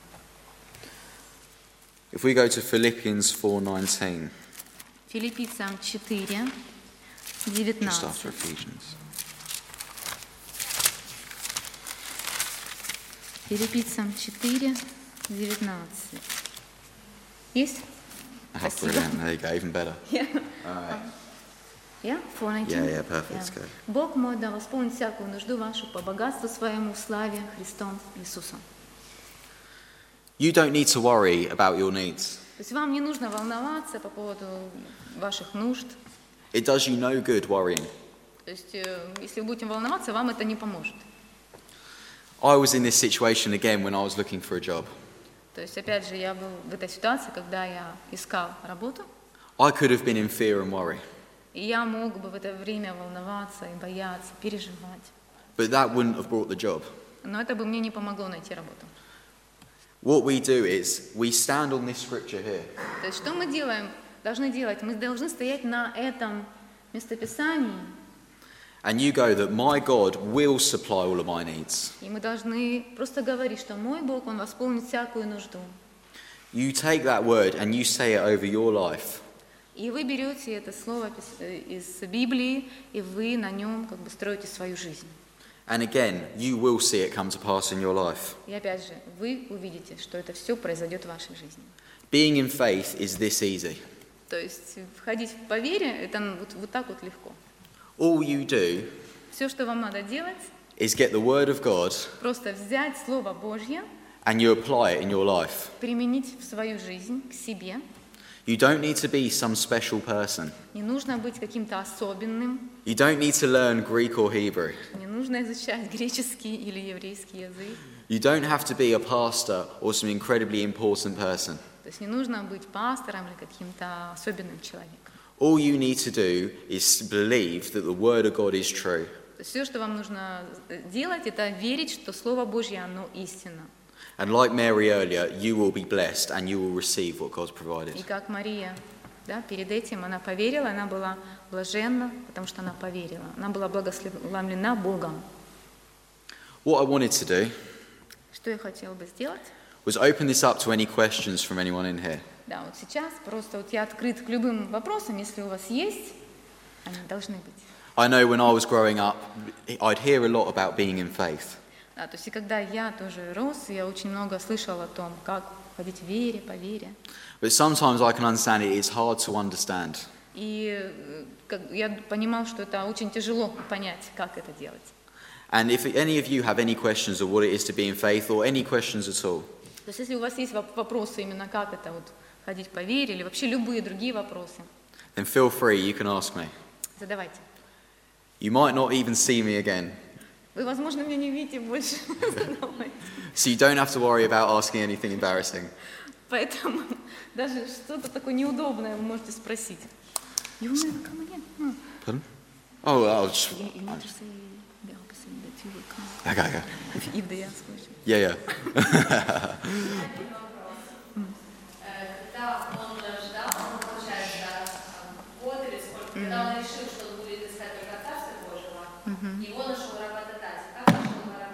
Speaker 1: If we go to Philippians four nineteen,
Speaker 2: Филиппийцам четыре,
Speaker 1: just
Speaker 2: девятнадцать.
Speaker 1: after Ephesians.
Speaker 2: Филиппийцам четыре, девятнадцать. Есть?
Speaker 1: Oh,
Speaker 2: Спасибо.
Speaker 1: brilliant. There you go, even better.
Speaker 2: Yeah.
Speaker 1: All right.
Speaker 2: Yeah? four nineteen?
Speaker 1: Yeah, yeah, perfect. Let's go.
Speaker 2: Бог мой да восполнит всякую нужду вашу по богатству своему в славе Христом Иисусом.
Speaker 1: You don't need to worry about your needs.
Speaker 2: То есть вам не нужно волноваться по поводу ваших нужд.
Speaker 1: It does you no good worrying.
Speaker 2: То есть э, если вы будете волноваться, вам это не поможет.
Speaker 1: I was in this situation again when I was looking for a job.
Speaker 2: То есть опять же я был в этой ситуации, когда я искал работу,
Speaker 1: I could have been in fear and worry,
Speaker 2: и я мог бы в это время волноваться и бояться, переживать.
Speaker 1: but that wouldn't have brought the job.
Speaker 2: Но это бы мне не помогло найти работу.
Speaker 1: What we do is we stand on this scripture here
Speaker 2: То есть что мы делаем, должны делать? Мы должны стоять на этом местописании,
Speaker 1: and you go that my God will supply all of my needs.
Speaker 2: и мы должны просто говорить, что мой Бог, Он восполнит всякую нужду.
Speaker 1: You take that word and you say it over your life.
Speaker 2: И вы берете это слово из Библии, и вы на нем как бы строите свою жизнь.
Speaker 1: And again, you will see it come to pass in your life.
Speaker 2: И опять же, вы увидите, что это все произойдет в вашей жизни.
Speaker 1: Being in faith is this easy.
Speaker 2: То есть входить по вере, это вот, вот так вот легко.
Speaker 1: All you do
Speaker 2: Все, что вам надо делать,
Speaker 1: is get the word of God
Speaker 2: просто взять Слово Божье,
Speaker 1: and you apply it in your life.
Speaker 2: применить в свою жизнь, к себе.
Speaker 1: You don't need to be some special person.
Speaker 2: Не нужно быть каким-то особенным,
Speaker 1: You don't need to learn Greek or Hebrew.
Speaker 2: не нужно изучать греческий или еврейский язык.
Speaker 1: You don't have to be a pastor or some incredibly important person.
Speaker 2: То есть не нужно быть пастором или каким-то особенным человеком.
Speaker 1: All you need to do is believe that the word of God is true.
Speaker 2: То есть все, что вам нужно делать, это верить, что Слово Божье, оно истинно.
Speaker 1: And like Mary earlier, you will be blessed and you will receive what God's provided.
Speaker 2: И как Мария, да, перед этим она поверила, она была блаженна, потому что она поверила. Она была благословлена Богом.
Speaker 1: What I wanted to do
Speaker 2: Что я хотела бы сделать?
Speaker 1: was open this up to any questions from anyone in here.
Speaker 2: Да, вот сейчас просто вот я открыт к любым вопросам, если у вас есть, они должны быть.
Speaker 1: I know when I was growing up, I'd hear a lot about being in faith.
Speaker 2: Да, то есть и когда я тоже рос, я очень много слышала о том, как ходить в вере, по вере.
Speaker 1: But sometimes I can understand it is hard to understand.
Speaker 2: И э, как, я понимал, что это очень тяжело понять, как это делать.
Speaker 1: And if any of you have any questions of what it is to be in faith or any questions at all,
Speaker 2: То есть если у вас есть воп- вопросы именно как это вот ходить по вере или вообще любые другие вопросы,
Speaker 1: then feel free, you can ask me.
Speaker 2: задавайте.
Speaker 1: You might not even see me again,
Speaker 2: Вы, возможно, меня не видите больше. Задавайте.
Speaker 1: so you don't have to worry about asking anything embarrassing.
Speaker 2: Поэтому даже что-то такое неудобное вы можете спросить. You will come again? No.
Speaker 1: Pardon? Oh, I'll just...
Speaker 2: You, you need to say the opposite, that you will come.
Speaker 1: Okay, okay.
Speaker 2: If, if they ask question.
Speaker 1: Yeah, yeah.
Speaker 3: Когда он ждал, ну, получается, год или сколько, когда он решил, что он будет искать только Царство Божьего, его нашел работодатель. Как нашел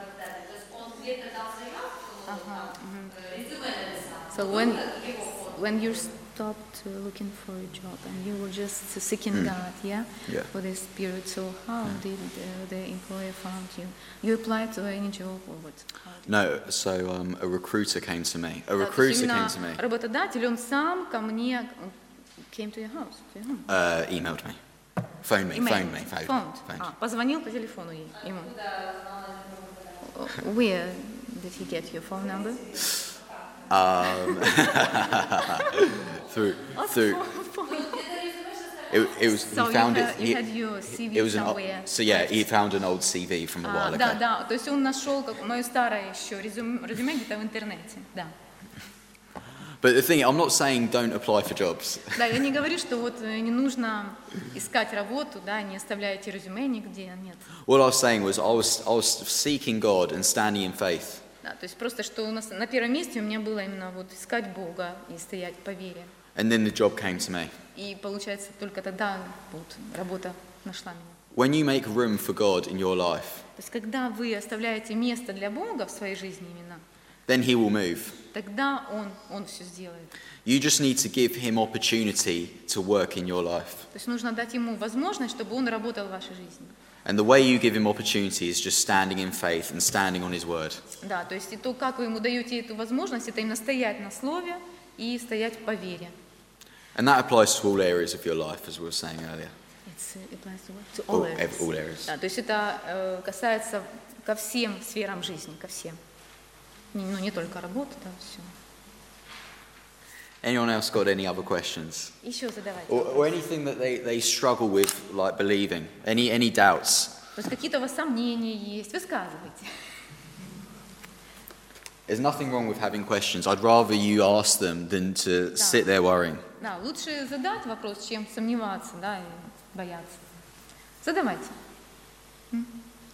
Speaker 3: резюме написав.
Speaker 2: So when when you stopped uh, looking for a job and you were just seeking God, yeah,
Speaker 1: Yeah.
Speaker 2: for this period. So how did uh, the employer found you? You applied to any job or what? How did-
Speaker 1: No, so um, a recruiter came to me. A
Speaker 2: Да, то есть
Speaker 1: recruiter
Speaker 2: именно
Speaker 1: came to me,
Speaker 2: работодатель, он сам ко мне он came to your house, to your home.
Speaker 1: uh, emailed me, phoned me,
Speaker 2: Email.
Speaker 1: phoned me, phoned,
Speaker 2: Phoned.
Speaker 1: phoned.
Speaker 2: А, позвонил по телефону ей, ему. Where did he get your phone number?
Speaker 1: Um, through, through. It, it was.
Speaker 2: So
Speaker 1: he found
Speaker 2: you
Speaker 1: it.
Speaker 2: had, you
Speaker 1: he-
Speaker 2: had your C V
Speaker 1: it was an. o-
Speaker 2: somewhere.
Speaker 1: So yeah, he found an old C V from a
Speaker 2: А,
Speaker 1: while
Speaker 2: да,
Speaker 1: ago.
Speaker 2: да, то есть он нашел как мое старое еще резюме, резюме где-то в интернете, да.
Speaker 1: But the thing, I'm not saying don't apply for jobs.
Speaker 2: Да, я не говорю, что вот э, не нужно искать работу, да, не оставляйте резюме нигде, нет.
Speaker 1: What I was saying was I was I was seeking God and standing in faith.
Speaker 2: Да, то есть просто, что у нас на первом месте у меня было именно вот искать Бога и стоять по вере.
Speaker 1: And then the job came to me.
Speaker 2: И получается, только тогда вот работа нашла меня.
Speaker 1: When you make room for God in your life,
Speaker 2: То есть когда вы оставляете место для Бога в своей жизни именно,
Speaker 1: then He will move.
Speaker 2: тогда Он, Он все сделает.
Speaker 1: You just need to give Him opportunity to work in your life.
Speaker 2: То есть нужно дать Ему возможность, чтобы Он работал в вашей жизни.
Speaker 1: And the way you give Him opportunity is just standing in faith and standing on His word.
Speaker 2: Да, то есть и то, как вы Ему даете эту возможность, это именно стоять на Слове и стоять по вере.
Speaker 1: And that applies to all areas of your life, as we were saying earlier.
Speaker 2: It's, uh, applies to what? To all
Speaker 1: All,
Speaker 2: areas.
Speaker 1: ev- all areas.
Speaker 2: Да, то есть это э, касается ко всем сферам жизни, ко всем. Не, ну, не только работа, да, все.
Speaker 1: Anyone else got any other questions?
Speaker 2: Еще задавайте.
Speaker 1: Or, or anything that they, they struggle with, like believing? Any, any doubts?
Speaker 2: То есть какие-то у вас сомнения есть, высказывайте.
Speaker 1: There's nothing wrong with having questions. I'd rather you ask them than to sit there worrying.
Speaker 2: Да, лучше задать вопрос, чем сомневаться, да, и бояться. Задавайте. М?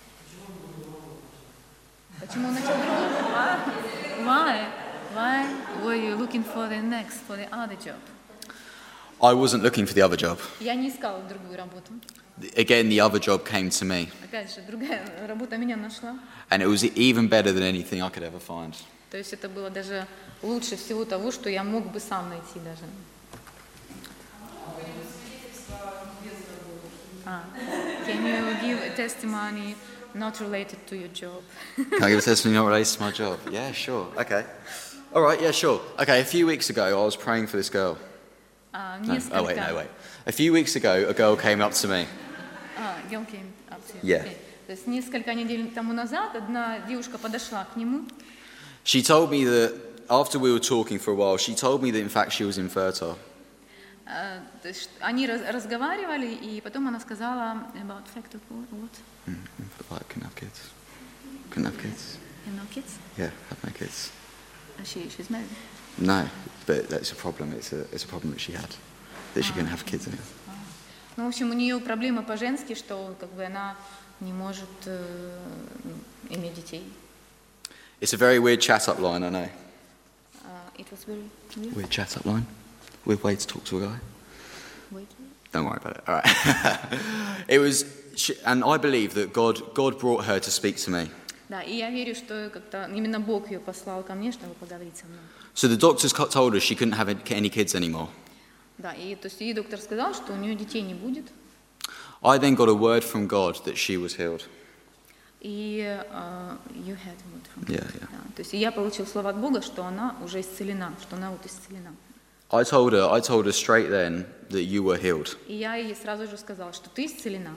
Speaker 2: Почему начал другой? Why? Why? Why were you looking for the next, for the other job?
Speaker 1: I wasn't looking for the other job.
Speaker 2: Я не искала другую работу.
Speaker 1: Again, the other job came to me.
Speaker 2: Опять же, другая работа меня нашла.
Speaker 1: And it was even better than anything I could ever find.
Speaker 2: То есть это было даже лучше всего того, что я мог бы сам найти даже. А, Can you give a testimony not related to your job?
Speaker 1: Can I give a testimony not related to my job? Yeah, sure. Okay. All right, yeah, sure. Okay, a few weeks ago, I was praying for this girl.
Speaker 2: А,
Speaker 1: No.
Speaker 2: несколько...
Speaker 1: Oh, wait, no, wait. A few weeks ago, a girl came up to me.
Speaker 2: А, girl came up to you.
Speaker 1: Yeah.
Speaker 2: Okay. То есть несколько недель тому назад одна девушка подошла к нему.
Speaker 1: She told me that after we were talking for a while, she told me that in fact she was infertile.
Speaker 2: А, то есть они раз- разговаривали, и потом она сказала about fact of what? what?
Speaker 1: Mm, like, couldn't have kids. Couldn't have kids.
Speaker 2: You know, kids?
Speaker 1: Yeah, have no kids.
Speaker 2: Uh, She, she's married.
Speaker 1: No, but that's a problem. It's a, it's a problem that she had. That she couldn't have kids anymore.
Speaker 2: Ну, в общем, у нее проблема по-женски, что как бы она не может э, ну, иметь детей.
Speaker 1: It's a very weird chat-up line, I know.
Speaker 2: А, it was very weird.
Speaker 1: Weird chat-up line. Weird way to talk to a guy.
Speaker 2: Wait.
Speaker 1: Don't worry about it. All right. It was, she, and I believe that God, God brought her to speak to me.
Speaker 2: Да, и я верю, что как-то именно Бог ее послал ко мне, чтобы поговорить со мной.
Speaker 1: So the doctors co- told her she couldn't have any kids anymore.
Speaker 2: Да, и то есть ей доктор сказал, что у нее детей не будет.
Speaker 1: I then got a word from God that she was healed.
Speaker 2: И э, you had what from
Speaker 1: Yeah,
Speaker 2: God.
Speaker 1: yeah.
Speaker 2: Да, то есть я получил слово от Бога, что она уже исцелена, что она вот исцелена.
Speaker 1: I told her, I told her straight then that you were healed.
Speaker 2: И я ей сразу же сказала, что ты исцелена.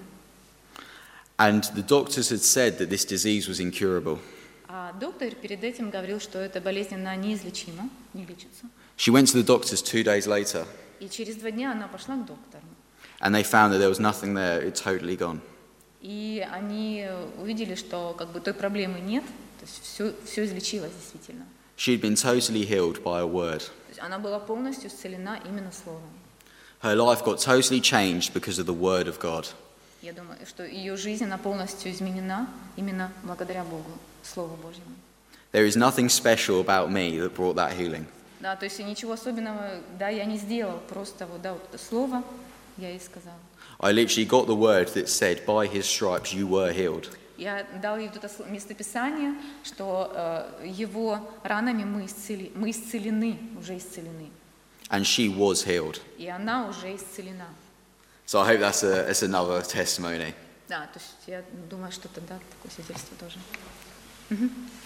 Speaker 1: And the doctors had said that this disease was incurable.
Speaker 2: А доктор перед этим говорил, что эта болезнь, она неизлечима, не лечится.
Speaker 1: She went to the doctors two days later,
Speaker 2: И через два дня она пошла к доктору.
Speaker 1: and they found that there was nothing there, it totally gone.
Speaker 2: И они увидели, что как бы той проблемы нет, то есть все, все излечилось действительно.
Speaker 1: She had been totally healed by a word.
Speaker 2: То есть она была полностью исцелена именно словом.
Speaker 1: Her life got totally changed because of the word of God.
Speaker 2: Я думаю, что ее жизнь, она полностью изменена именно благодаря Богу, Слову Божьему.
Speaker 1: There is nothing special about me that brought that healing.
Speaker 2: Да, то есть и ничего особенного, да, я не сделал, просто вот, да, вот это слово я ей сказала.
Speaker 1: I literally got the word that said, by his stripes you were healed.
Speaker 2: Я дал ей это местописание, что э, его ранами мы, исцели, мы исцелены, уже исцелены.
Speaker 1: And she was healed.
Speaker 2: И она уже исцелена.
Speaker 1: So I hope that's, a, that's another testimony.
Speaker 2: Да, то есть я думаю, что это, да, такое свидетельство тоже. Угу.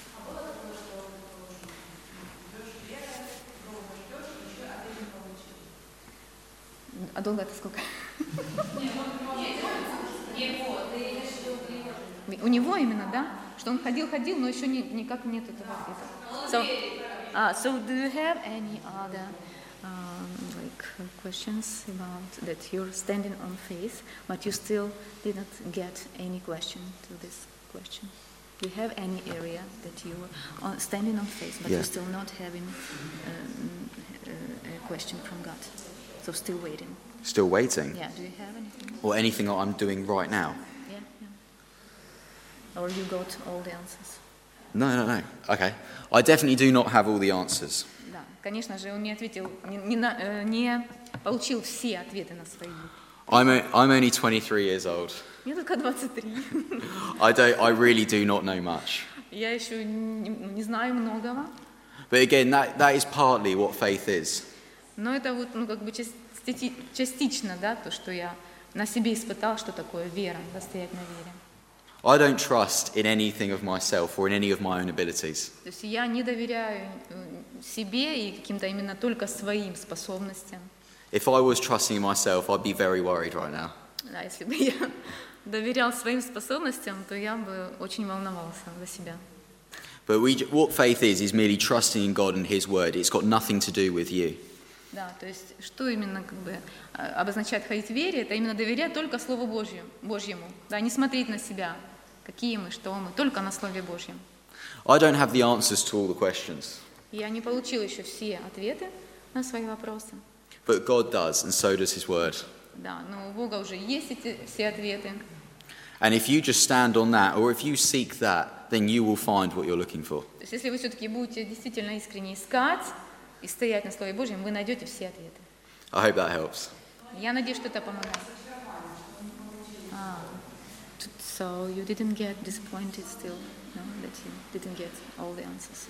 Speaker 2: А долго это сколько? У него именно, да? Что он ходил-ходил, но еще ни, никак нет этого ответа. So, uh, so do you have any other um, like questions about that you're standing on faith, but you still didn't get any question to this question? Do you have any area that you are standing on faith, but
Speaker 1: Yeah.
Speaker 2: you're still not having um, a question from God? So still waiting.
Speaker 1: Still waiting?
Speaker 2: Yeah, do you have anything?
Speaker 1: Or anything that I'm doing right now?
Speaker 2: Yeah, yeah. Or you got all the answers?
Speaker 1: No, no, no. Okay. I definitely do not have all the answers.
Speaker 2: Да, конечно же, он не ответил, не, не, на- э, не получил все ответы на свои.
Speaker 1: I'm, a, I'm only twenty-three years old.
Speaker 2: Мне только двадцать три.
Speaker 1: I, don't, I really do not know much.
Speaker 2: Я еще не, не знаю многого.
Speaker 1: But again, that, that is partly what faith is.
Speaker 2: Но это вот, ну, как бы части- частично, да, то, что я на себе испытал, что такое вера, да, стоять на вере.
Speaker 1: I don't trust in anything of myself or in any of my own abilities.
Speaker 2: То есть я не доверяю э, себе и каким-то именно только своим способностям.
Speaker 1: If I was trusting in myself, I'd be very worried right now.
Speaker 2: Да, если бы я доверял своим способностям, то я бы очень волновался за себя.
Speaker 1: But we, what faith is, is merely trusting in God and His Word. It's got nothing to do with you.
Speaker 2: Да, то есть что именно как бы э, обозначает ходить в вере, это именно доверять только Слову Божью, Божьему, да, не смотреть на себя, какие мы, что мы, только на Слове Божьем.
Speaker 1: I don't have the answers to all the questions,
Speaker 2: Я не получил еще все ответы на свои вопросы,
Speaker 1: but God does, and so does His Word.
Speaker 2: да, но у Бога уже есть эти все ответы.
Speaker 1: And if you just stand on that, or if you seek that, then you will find what you're looking for.
Speaker 2: То есть если вы все-таки будете действительно искренне искать и стоять на Слове Божьем, вы найдете все ответы.
Speaker 1: I hope that helps.
Speaker 2: Я надеюсь, что это помогает. А, t- so you didn't get disappointed still, no, that you didn't get all the answers.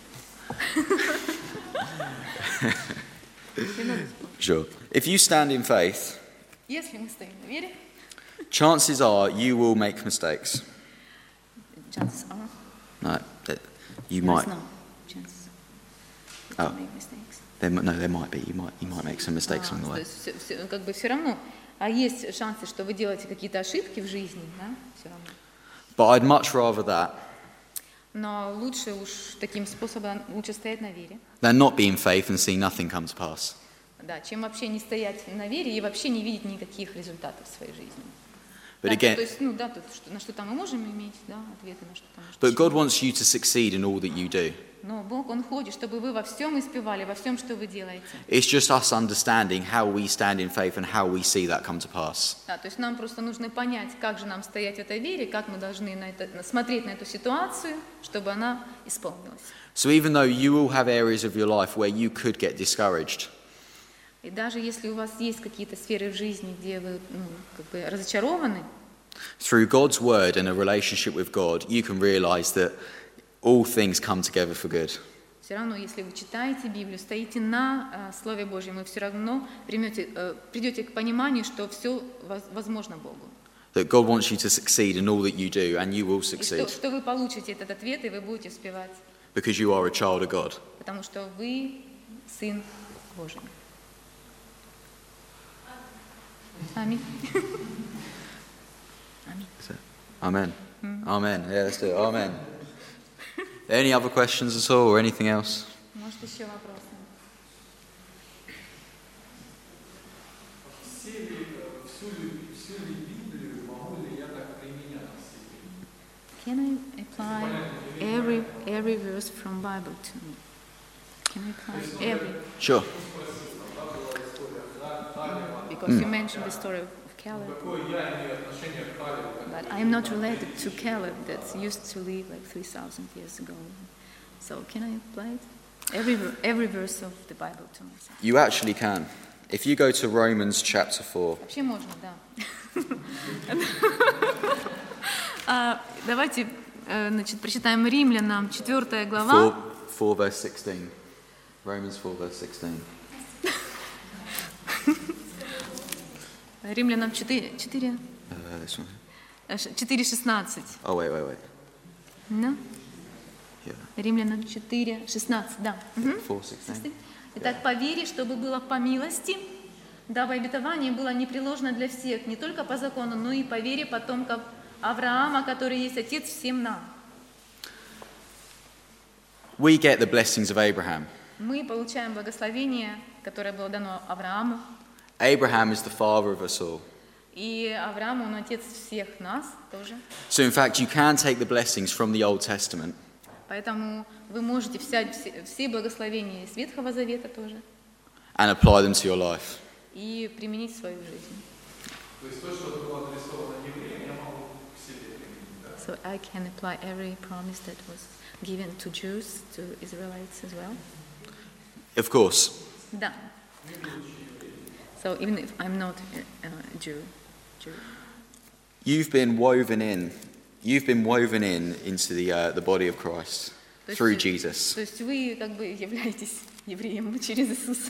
Speaker 2: You're not disappointed.
Speaker 1: Sure. If you stand in faith,
Speaker 2: Если мы стоим на вере,
Speaker 1: chances are you will make mistakes.
Speaker 2: chances are,
Speaker 1: No, that you
Speaker 2: there's
Speaker 1: might.
Speaker 2: no chances that
Speaker 1: Oh.
Speaker 2: you make mistakes.
Speaker 1: There, mi- no, there might be. You might. You might make some mistakes
Speaker 2: А,
Speaker 1: along the
Speaker 2: то
Speaker 1: way.
Speaker 2: есть всё- всё- как бы все равно, а есть шансы, что вы делаете какие-то ошибки в жизни, да, все равно.
Speaker 1: But I'd much rather that
Speaker 2: Но лучше уж таким способом лучше стоять на вере,
Speaker 1: than not be in faith and see nothing come to pass.
Speaker 2: да, чем вообще не стоять на вере и вообще не видеть никаких результатов в своей жизни.
Speaker 1: But
Speaker 2: Да,
Speaker 1: again,
Speaker 2: то есть, ну да, тут что, на что-то мы можем иметь, да, ответы на что-то. Может,
Speaker 1: but
Speaker 2: почему.
Speaker 1: God wants you to succeed in all that you do.
Speaker 2: Но Бог, Он хочет, чтобы вы во всем успевали, во всем, что вы делаете.
Speaker 1: It's just us understanding how we stand in faith and how we see that come to pass.
Speaker 2: Да, то есть нам просто нужно понять, как же нам стоять в этой вере, как мы должны на это, на- смотреть на эту ситуацию, чтобы она исполнилась.
Speaker 1: So even though you will have areas of your life where you could get discouraged,
Speaker 2: И даже если у вас есть какие-то сферы в жизни, где вы ну, как бы разочарованы,
Speaker 1: through God's word and a relationship with God, you can realize that all things come together for good.
Speaker 2: все равно, если вы читаете Библию, стоите на э, Слове Божьем, вы все равно примете, э, придете к пониманию, что все возможно Богу.
Speaker 1: That God wants you to succeed in all that you do, and you will
Speaker 2: И что,
Speaker 1: succeed
Speaker 2: что вы получите этот ответ, и вы будете успевать,
Speaker 1: because you are a child of God.
Speaker 2: потому что вы Сын Божий. Аминь. Аминь.
Speaker 1: Is it? Amen. Amen. Yeah, let's do it. Amen. Any other questions at all or anything else?
Speaker 2: Может, еще вопросы? Can I apply every every verse from Bible to me? Can I apply every?
Speaker 1: Sure.
Speaker 2: Because you mentioned the story of Caleb. But I am not related to Caleb that used to live like three thousand years ago. So can I apply it? Every ver- every verse of the Bible to myself.
Speaker 1: You actually can. If you go to Romans chapter four,
Speaker 2: Вообще можно, да. А, давайте, э, значит, прочитаем Римлянам четвёртая глава.
Speaker 1: four, four verse sixteen. Romans four verse sixteen.
Speaker 2: Римлянам четыре, четыре,
Speaker 1: Uh, this one.
Speaker 2: э, ш- четыре шестнадцать.
Speaker 1: Oh, wait, wait, wait.
Speaker 2: Ну,
Speaker 1: Yeah.
Speaker 2: Римлянам четыре шестнадцать, да. Мгм.
Speaker 1: four sixteen.
Speaker 2: Итак, по вере, чтобы было по милости, дабы обетование было непреложно для всех, не только по закону, но и по вере потомков Авраама, который есть отец всем нам.
Speaker 1: We get the blessings of Abraham.
Speaker 2: Мы получаем благословение, которое было дано Аврааму.
Speaker 1: Abraham is the father of us all.
Speaker 2: И Авраам, он отец всех нас тоже.
Speaker 1: So, in fact, you can take the blessings from the Old Testament
Speaker 2: Поэтому вы можете взять все, все благословения из Ветхого Завета тоже
Speaker 1: and apply them to your life.
Speaker 2: и применить в свою жизнь.
Speaker 4: То есть то, что было адресовано евреям, я могу к себе применить, да?
Speaker 2: So I can apply every promise that was given to Jews, to Israelites as well.
Speaker 1: Of course.
Speaker 2: Да. So even if I'm not a uh, Jew, Jew.
Speaker 1: You've been woven in. You've been woven in into the uh, the body of Christ
Speaker 2: То есть,
Speaker 1: through
Speaker 2: то
Speaker 1: Jesus.
Speaker 2: есть вы как бы являетесь евреем через Иисуса.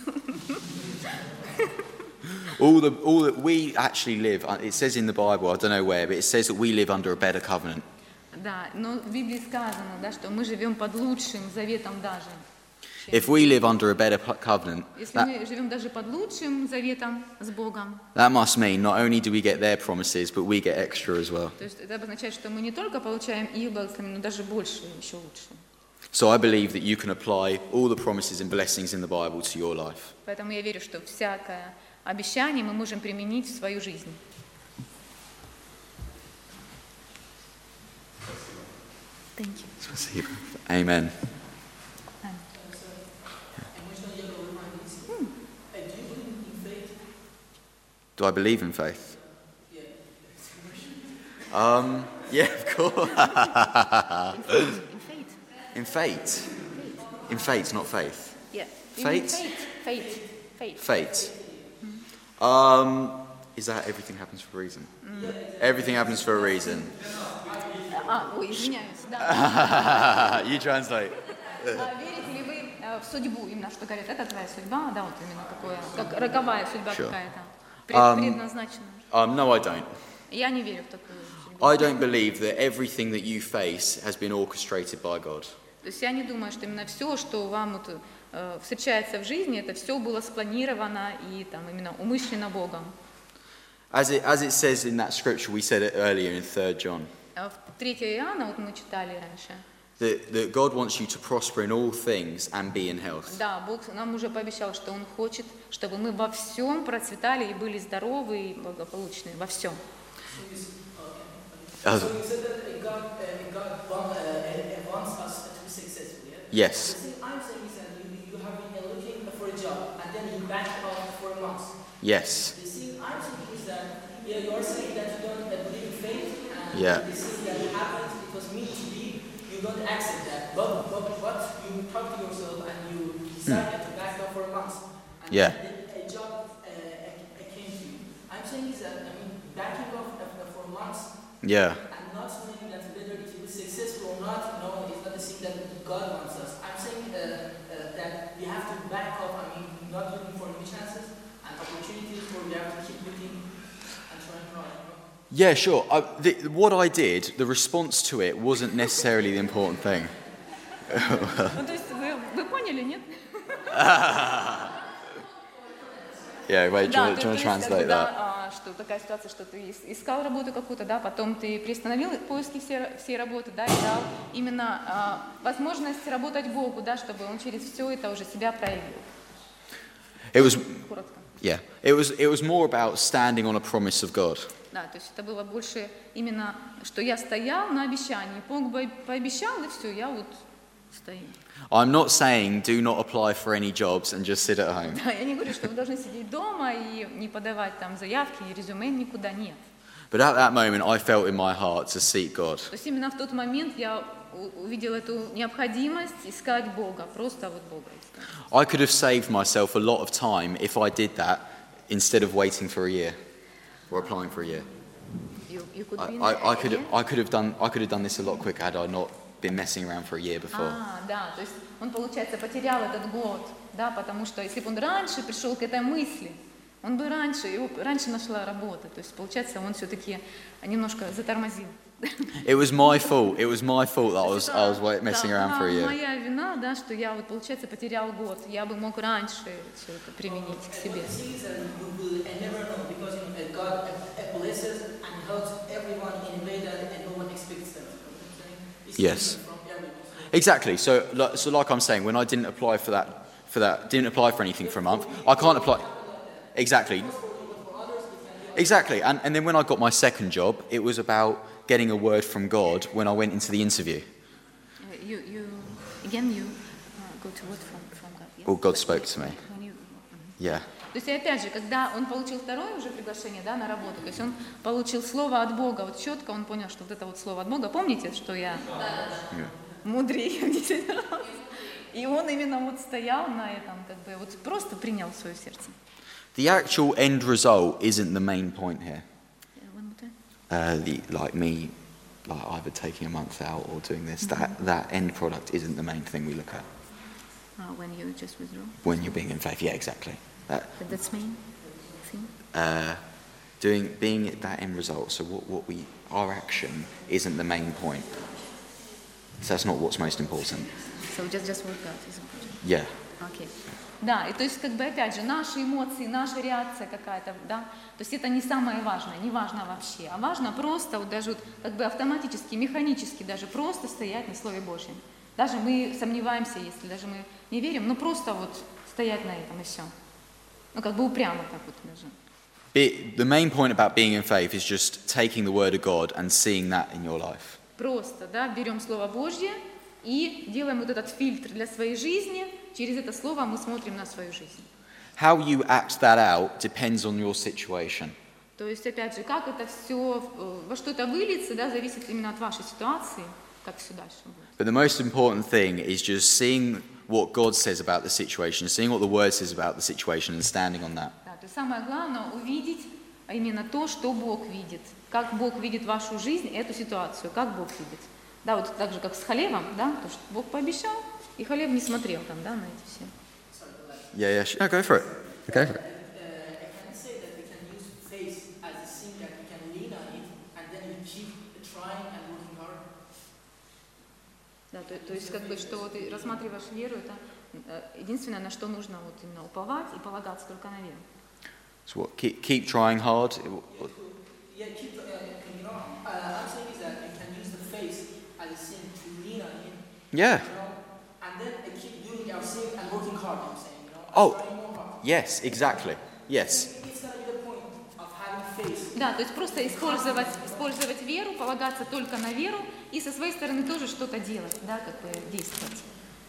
Speaker 1: All the all that we actually live. uh, It says in the Bible, I don't know where, but it says that we live under a better covenant.
Speaker 2: Да, но в Библии сказано, да, что мы живем под лучшим заветом даже. чем-
Speaker 1: If we live under a better p- covenant,
Speaker 2: Если
Speaker 1: that,
Speaker 2: мы живем даже под лучшим заветом с Богом,
Speaker 1: that must mean not only do we get their promises, but we get extra as well.
Speaker 2: то есть это обозначает, что мы не только получаем их благословение, но даже больше, еще лучше.
Speaker 1: So I believe that you can apply all the promises and blessings in the Bible to your life.
Speaker 2: Поэтому я верю, что всякое обещание мы можем применить в свою жизнь. Thank you.
Speaker 1: Amen. Do I believe in faith? Um, yeah, of course.
Speaker 2: In faith.
Speaker 1: In fate. In fate, not faith.
Speaker 2: Yeah.
Speaker 1: Fate?
Speaker 2: Fate. Fate. Fate.
Speaker 1: Fate. Um, is that everything happens for a reason? Everything happens for a reason.
Speaker 2: А, ой, извиняюсь, да.
Speaker 1: You translate.
Speaker 2: А верите ли вы э, в судьбу, именно что говорят, это твоя судьба, да, вот именно такое, как роковая судьба
Speaker 1: Sure.
Speaker 2: какая-то, пред-
Speaker 1: Um,
Speaker 2: предназначена.
Speaker 1: Um, no, I don't.
Speaker 2: Я не верю в такую судьбу.
Speaker 1: I don't believe that everything that you face has been orchestrated by God.
Speaker 2: То есть я не думаю, что именно все, что вам вот, э, встречается в жизни, это все было спланировано и там именно умышленно Богом.
Speaker 1: As it, as it says in that scripture, we said it earlier in third John,
Speaker 2: А в третьего Иоанна, вот мы читали раньше,
Speaker 1: that, that God wants you to prosper in all things and be in health.
Speaker 2: да, Бог нам уже пообещал, что Он хочет, чтобы мы во всем процветали и были здоровы и благополучны, во всем.
Speaker 1: Uh,
Speaker 5: So you said that God, uh, God want, uh, wants us to be successful, yeah?
Speaker 1: yes.
Speaker 5: The thing I'm saying is that you, you have been looking for a job and then you back off for a month.
Speaker 1: Yes.
Speaker 5: The thing I'm saying is that yeah, you're saying that you don't uh, believe in faith and
Speaker 1: Yeah.
Speaker 5: this thing that happened, it was meant to be, you don't accept that. But, but, but you talk to yourself and you decided to back off for a month. And
Speaker 1: Yeah.
Speaker 5: then a job uh, uh, came to you. I'm saying is that, I mean, backing off uh, for months
Speaker 1: Yeah.
Speaker 5: and not knowing that whether it will be successful or not, no, it's not the thing that God wants us. I'm saying uh, uh, that we have to back up, I mean, not looking for new chances and opportunities, where we have to keep looking and trying hard. You know?
Speaker 1: Yeah, sure. I, the, what I did, the response to it wasn't necessarily the important thing.
Speaker 2: Ну, то есть вы, вы поняли, нет?
Speaker 1: Yeah, wait, do you,
Speaker 2: Да,
Speaker 1: want-
Speaker 2: то,
Speaker 1: do you want
Speaker 2: то
Speaker 1: to
Speaker 2: есть,
Speaker 1: translate
Speaker 2: когда,
Speaker 1: that?
Speaker 2: а, что такая ситуация, что ты ис- искал работу какую-то, да, потом ты приостановил поиски всей, всей работы, да, и дал именно а, возможность работать Богу, да, чтобы Он через все это уже себя проявил.
Speaker 1: It was,
Speaker 2: Коротко.
Speaker 1: yeah, it was, it was more about standing on a promise of God.
Speaker 2: Да, то есть это было больше именно, что я стоял на обещании, Бог бы пообещал, и все, я вот стою.
Speaker 1: I'm not saying do not apply for any jobs and just sit at home.
Speaker 2: Да, я не говорю, что вы должны сидеть дома и не подавать там заявки и резюме никуда, нет.
Speaker 1: But at that moment, I felt in my heart to seek God.
Speaker 2: То есть именно в тот момент я у- увидела эту необходимость искать Бога, просто вот Бога искать.
Speaker 1: I could have saved myself a lot of time if I did that instead of waiting for a year or applying for a year.
Speaker 2: You, you could
Speaker 1: I,
Speaker 2: be in
Speaker 1: I,
Speaker 2: the
Speaker 1: I could
Speaker 2: area.
Speaker 1: I could have done I could have done this a lot quicker had I not been messing around for a year before.
Speaker 2: А, да, то есть он, получается, потерял этот год, да, потому что если бы он раньше пришел к этой мысли, он бы раньше, его раньше нашла работа, то есть, получается, он все-таки немножко затормозил.
Speaker 1: It was my fault. It was my fault that I was I was wait- messing
Speaker 2: Да,
Speaker 1: around for a
Speaker 2: была
Speaker 1: year.
Speaker 2: моя вина, да, что я вот, получается, потерял год. Я бы мог раньше все это применить к себе.
Speaker 5: The thing is that we will uh, never know because you know, God uh, blesses and helps everyone in a way that and no one expects them. You know what I'm saying? It's
Speaker 1: Yes.
Speaker 5: different from everyone.
Speaker 1: Exactly. So, like- so like I'm saying, when I didn't apply for that, for that, didn't apply for anything for a month, I can't apply. Exactly. Exactly. And and then when I got my second job, it was about getting a word from God when I went into the interview.
Speaker 2: Uh, You, you, again, you uh, go to what from, from God? Yes?
Speaker 1: Or God spoke to me.
Speaker 2: When you-
Speaker 1: Yeah.
Speaker 2: То есть, и опять же, когда он получил второе уже приглашение, да, на работу, то есть он получил слово от Бога, вот четко он понял, что вот это вот слово от Бога, помните, что я
Speaker 1: Yeah.
Speaker 2: мудрее в десять раз? И он именно вот стоял на этом, как бы, вот просто принял в свое сердце.
Speaker 1: The actual end result isn't the main point here.
Speaker 2: Yeah, one more time.
Speaker 1: Uh, the, like me, like either taking a month out or doing this. That that end product isn't the main thing we look at
Speaker 2: Uh, when you just withdraw.
Speaker 1: when you're being in faith. Yeah, exactly. That
Speaker 2: But that's main thing.
Speaker 1: uh, doing being at that end result. So what what we our action isn't the main point. So that's not what's most important.
Speaker 2: So just, just what God is important.
Speaker 1: Yeah.
Speaker 2: Окей. Да, и то есть, как бы, опять же, наши эмоции, наша реакция какая-то, да, то есть это не самое важное, не важно вообще, а важно просто, вот даже вот, как бы автоматически, механически даже просто стоять на Слове Божьем. Даже мы сомневаемся, если даже мы не верим, но просто вот стоять на этом и все. Ну, как бы упрямо так вот даже.
Speaker 1: It, the main point about being in faith is just taking the word of God and seeing that in your life.
Speaker 2: Просто, да, берем Слово Божье и делаем вот этот фильтр для своей жизни, через это Слово мы смотрим на свою жизнь.
Speaker 1: How you act that out depends on your situation.
Speaker 2: То есть, опять же, как это все, во что это выльется, да, зависит именно от вашей ситуации, как все дальше будет.
Speaker 1: But the most important thing is just seeing what God says about the situation, seeing what the Word says about the situation and standing on that.
Speaker 2: Да, то есть самое главное увидеть а именно то, что Бог видит, как Бог видит вашу жизнь, эту ситуацию, как Бог видит. Да, вот так же, как с Халевом, да, то, что Бог пообещал, и Халев не смотрел там, да, на эти все.
Speaker 1: Yeah, yeah. sh- No, go for it. Go for it.
Speaker 5: Uh, I can say that we can use faith as a thing that we can lean on it and then we keep trying and working hard.
Speaker 2: Да, то, то есть, как бы, что ты рассматриваешь веру, это э, единственное, на что нужно вот именно уповать и полагаться только на веру.
Speaker 1: So what? Keep, keep trying hard.
Speaker 5: Yeah, keep, uh, you know, uh, I'm saying is that you can use the faith as a thing to lean on it,
Speaker 1: Yeah.
Speaker 5: you know, and then uh, keep doing our thing and working hard, I'm saying, you know,
Speaker 1: Oh.
Speaker 5: trying more hard.
Speaker 1: Yes, exactly. Yes.
Speaker 5: It's gonna be the point of having faith.
Speaker 2: Да, то есть просто использовать, использовать веру, полагаться только на веру и со своей стороны тоже что-то делать, да, как бы действовать.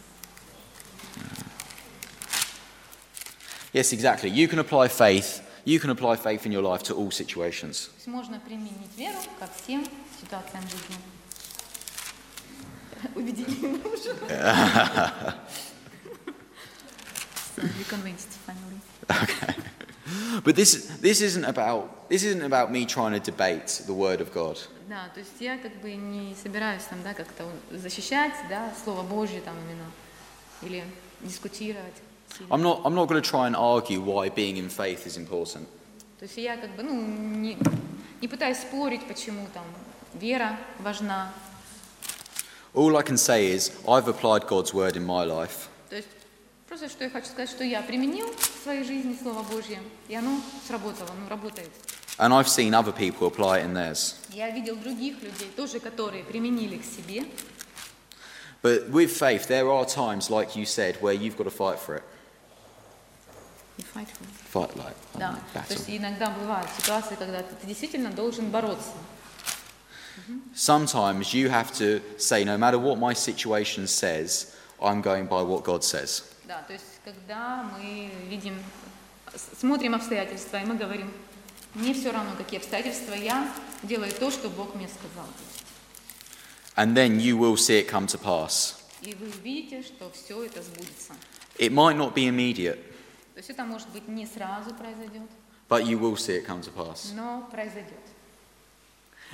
Speaker 1: Yes, exactly. You can apply faith. You can apply faith in your life to all situations.
Speaker 2: То есть можно применить веру ко всем ситуациям жизни. Убедили мужа. So you convinced finally.
Speaker 1: Okay. But this this isn't about this isn't about me trying to debate the word of God.
Speaker 2: Да, то есть я как бы не собираюсь там, да, как-то защищать, да, Слово Божье там именно, или дискутировать. сильно.
Speaker 1: I'm not I'm not going to try and argue why being in faith is important.
Speaker 2: То есть я как бы, ну, не, не пытаюсь спорить, почему там вера важна.
Speaker 1: All I can say is I've applied God's word in my life.
Speaker 2: То есть просто что я хочу сказать, что я применил в своей жизни Слово Божье, и оно сработало, оно работает.
Speaker 1: And I've seen other people apply it in theirs.
Speaker 2: Я видел других людей, тоже которые применили к себе.
Speaker 1: But with faith, there are times, like you said, where you've got to fight for it.
Speaker 2: И fight for it.
Speaker 1: Fight like um,
Speaker 2: Да, то
Speaker 1: battle.
Speaker 2: есть иногда бывают ситуации, когда ты, ты действительно должен бороться.
Speaker 1: Sometimes you have to say, no matter what my situation says, I'm going by what God says.
Speaker 2: Да, то есть когда мы видим, с- смотрим обстоятельства, и мы говорим, мне все равно, какие обстоятельства, я делаю то, что Бог мне сказал.
Speaker 1: And then you will see it come to pass.
Speaker 2: И вы увидите, что все это сбудется.
Speaker 1: It might not be immediate,
Speaker 2: То есть это, может быть, не сразу произойдет,
Speaker 1: but you will see it come to pass.
Speaker 2: но произойдет.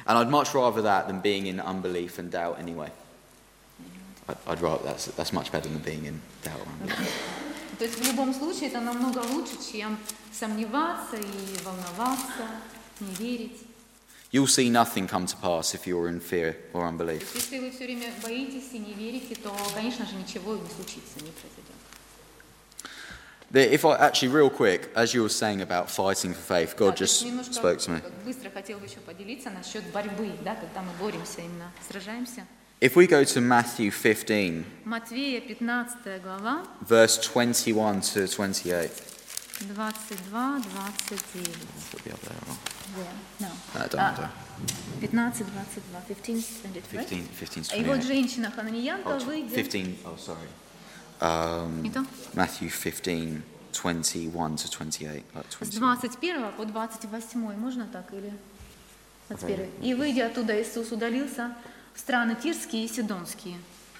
Speaker 1: And I'd much rather that than being in unbelief and doubt anyway. I'd, I'd rather that's that's much better than being in doubt or unbelief.
Speaker 2: То есть в любом случае это намного лучше, чем сомневаться и волноваться, не верить.
Speaker 1: You'll see nothing come to pass if you're in fear or
Speaker 2: То
Speaker 1: unbelief.
Speaker 2: есть если вы все время боитесь и не верите, то, конечно же, ничего не случится, не произойдет.
Speaker 1: The- If I actually, real quick, as you were saying about fighting for faith,
Speaker 2: Да,
Speaker 1: God
Speaker 2: то есть
Speaker 1: just
Speaker 2: немножко
Speaker 1: spoke to me.
Speaker 2: быстро хотел бы еще поделиться насчет борьбы, да, когда мы боремся именно, сражаемся.
Speaker 1: If we go to Matthew fifteen,
Speaker 2: Матвея пятнадцатая глава,
Speaker 1: verse twenty-one to twenty-eight.
Speaker 2: двадцать два двадцать девять.
Speaker 1: It'll be up there, or-
Speaker 2: Yeah, no.
Speaker 1: No, don't,
Speaker 2: А,
Speaker 1: don't.
Speaker 2: пятнадцать двадцать два, fifteen, twenty-three, right?
Speaker 1: fifteen, fifteen to
Speaker 2: И вот
Speaker 1: twenty-eight.
Speaker 2: женщина хананеянка
Speaker 1: Oh, tw-
Speaker 2: выйдет.
Speaker 1: fifteen, oh, sorry. Um,
Speaker 2: Не то?
Speaker 1: Matthew fifteen, twenty-one to twenty-eight. Like
Speaker 2: С
Speaker 1: twenty.
Speaker 2: двадцать первого по двадцать восьмой, можно так или? двадцать первый. И выйдя оттуда, Иисус удалился в страны Тирские и Сидонские.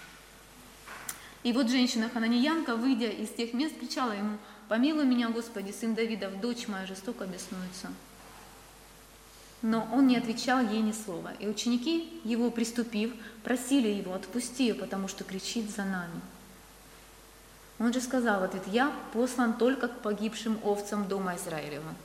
Speaker 2: И вот женщина хананеянка, выйдя из тех мест, кричала ему: «Помилуй меня, Господи, сын Давидов, дочь моя жестоко беснуется». Но он не отвечал ей ни слова. И ученики его, приступив, просили его: «Отпусти ее, потому что кричит за нами». Он же сказал в ответ: «Я послан только к погибшим овцам дома Израилева».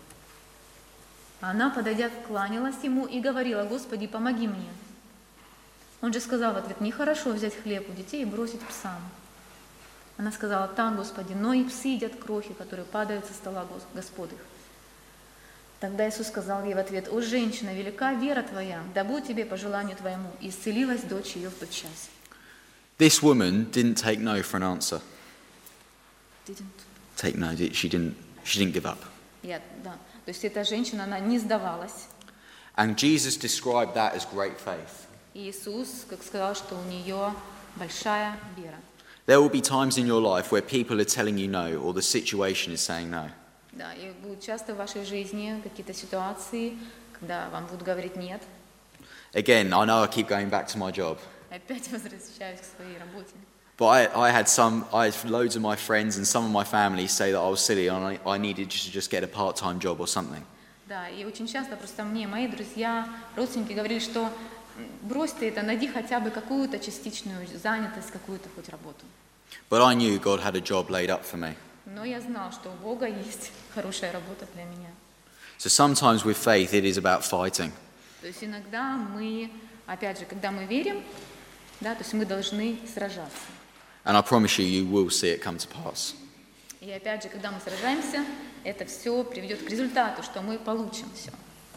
Speaker 2: А она, подойдя, кланялась ему и говорила: «Господи, помоги мне». Он же сказал в ответ: «Нехорошо взять хлеб у детей и бросить псам». Она сказала: «Так, Господи, но и псы едят крохи, которые падают со стола Гос- Господ их». Тогда Иисус сказал ей в ответ: «О, женщина, велика вера твоя, да будет тебе по желанию твоему». И исцелилась дочь ее в тот час.
Speaker 1: This woman didn't take no for an answer.
Speaker 2: Didn't.
Speaker 1: Take no. She didn't. She didn't give up.
Speaker 2: Я- да. То есть эта женщина, она не сдавалась.
Speaker 1: And Jesus described that as great faith.
Speaker 2: И Иисус, как сказал, что у нее большая вера.
Speaker 1: There will be times in your life where people are telling you no, or the situation is saying no.
Speaker 2: Да, и будут часто в вашей жизни какие-то ситуации, когда вам будут говорить «нет».
Speaker 1: Again, I know I keep going back to my job,
Speaker 2: Опять возвращаюсь к своей работе.
Speaker 1: but I, I had some, I had loads of my friends and some of my family say that I was silly and I, I needed just to just get a part-time job or something.
Speaker 2: Да, и очень часто просто мне мои друзья, родственники говорили, что м, брось ты это, найди хотя бы какую-то частичную занятость, какую-то хоть работу.
Speaker 1: But I knew God had a job laid up for me.
Speaker 2: Но я знал, что у Бога есть хорошая работа для меня.
Speaker 1: So sometimes with faith, it is about fighting.
Speaker 2: То есть иногда мы, опять же, когда мы верим, да, то есть мы должны сражаться.
Speaker 1: And I promise you, you will see it come to pass.
Speaker 2: И опять же, когда мы сражаемся, это все приведет к результату, что мы получим все.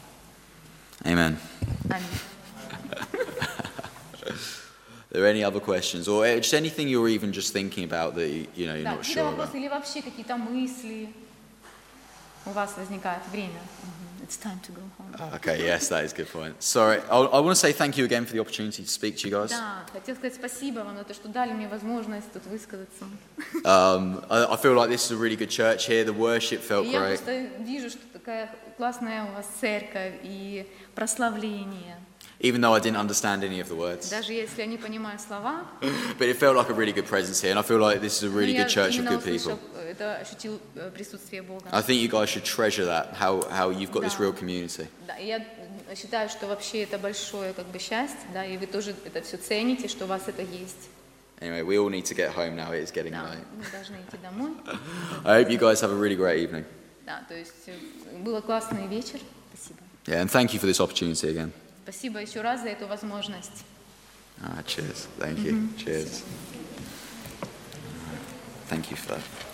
Speaker 1: Amen.
Speaker 2: Аминь.
Speaker 1: Are there any other questions? Or just anything you're even just thinking about that you, you know, you're
Speaker 2: Да,
Speaker 1: not
Speaker 2: какие-то
Speaker 1: sure about?
Speaker 2: вопросы или вообще какие-то мысли у вас возникает время? Мгм. It's time to go home.
Speaker 1: Okay, yes, that is a good point. Sorry, I, I want to say thank you again for the opportunity to speak to you guys.
Speaker 2: Да, хотел сказать спасибо вам за то, что дали мне возможность тут высказаться.
Speaker 1: Um, I, I feel like this is a really good church here. The worship felt
Speaker 2: И я
Speaker 1: great.
Speaker 2: просто вижу, что такая классная у вас церковь и прославление.
Speaker 1: Even though I didn't understand any of the words.
Speaker 2: Даже если я не понимаю слова,
Speaker 1: But it felt like a really good presence here, and I feel like this is a
Speaker 2: но
Speaker 1: really
Speaker 2: я
Speaker 1: good church of
Speaker 2: именно
Speaker 1: good
Speaker 2: услышал,
Speaker 1: people.
Speaker 2: это ощутил э, присутствие Бога.
Speaker 1: I think you guys should treasure that, how, how you've got this
Speaker 2: Да.
Speaker 1: real community.
Speaker 2: Да, и я считаю, что вообще это большое как бы счастье, да, и вы тоже это все цените, что у вас это есть.
Speaker 1: Anyway, we all need to get home now. It is getting
Speaker 2: Да,
Speaker 1: late.
Speaker 2: мы должны идти домой.
Speaker 1: I hope you guys have a really great evening.
Speaker 2: Да, то есть э, было классный вечер. Спасибо.
Speaker 1: Yeah, and thank you for this opportunity again.
Speaker 2: Спасибо еще раз за эту возможность.
Speaker 1: Ah, cheers. Thank you. Cheers. Thank you for that.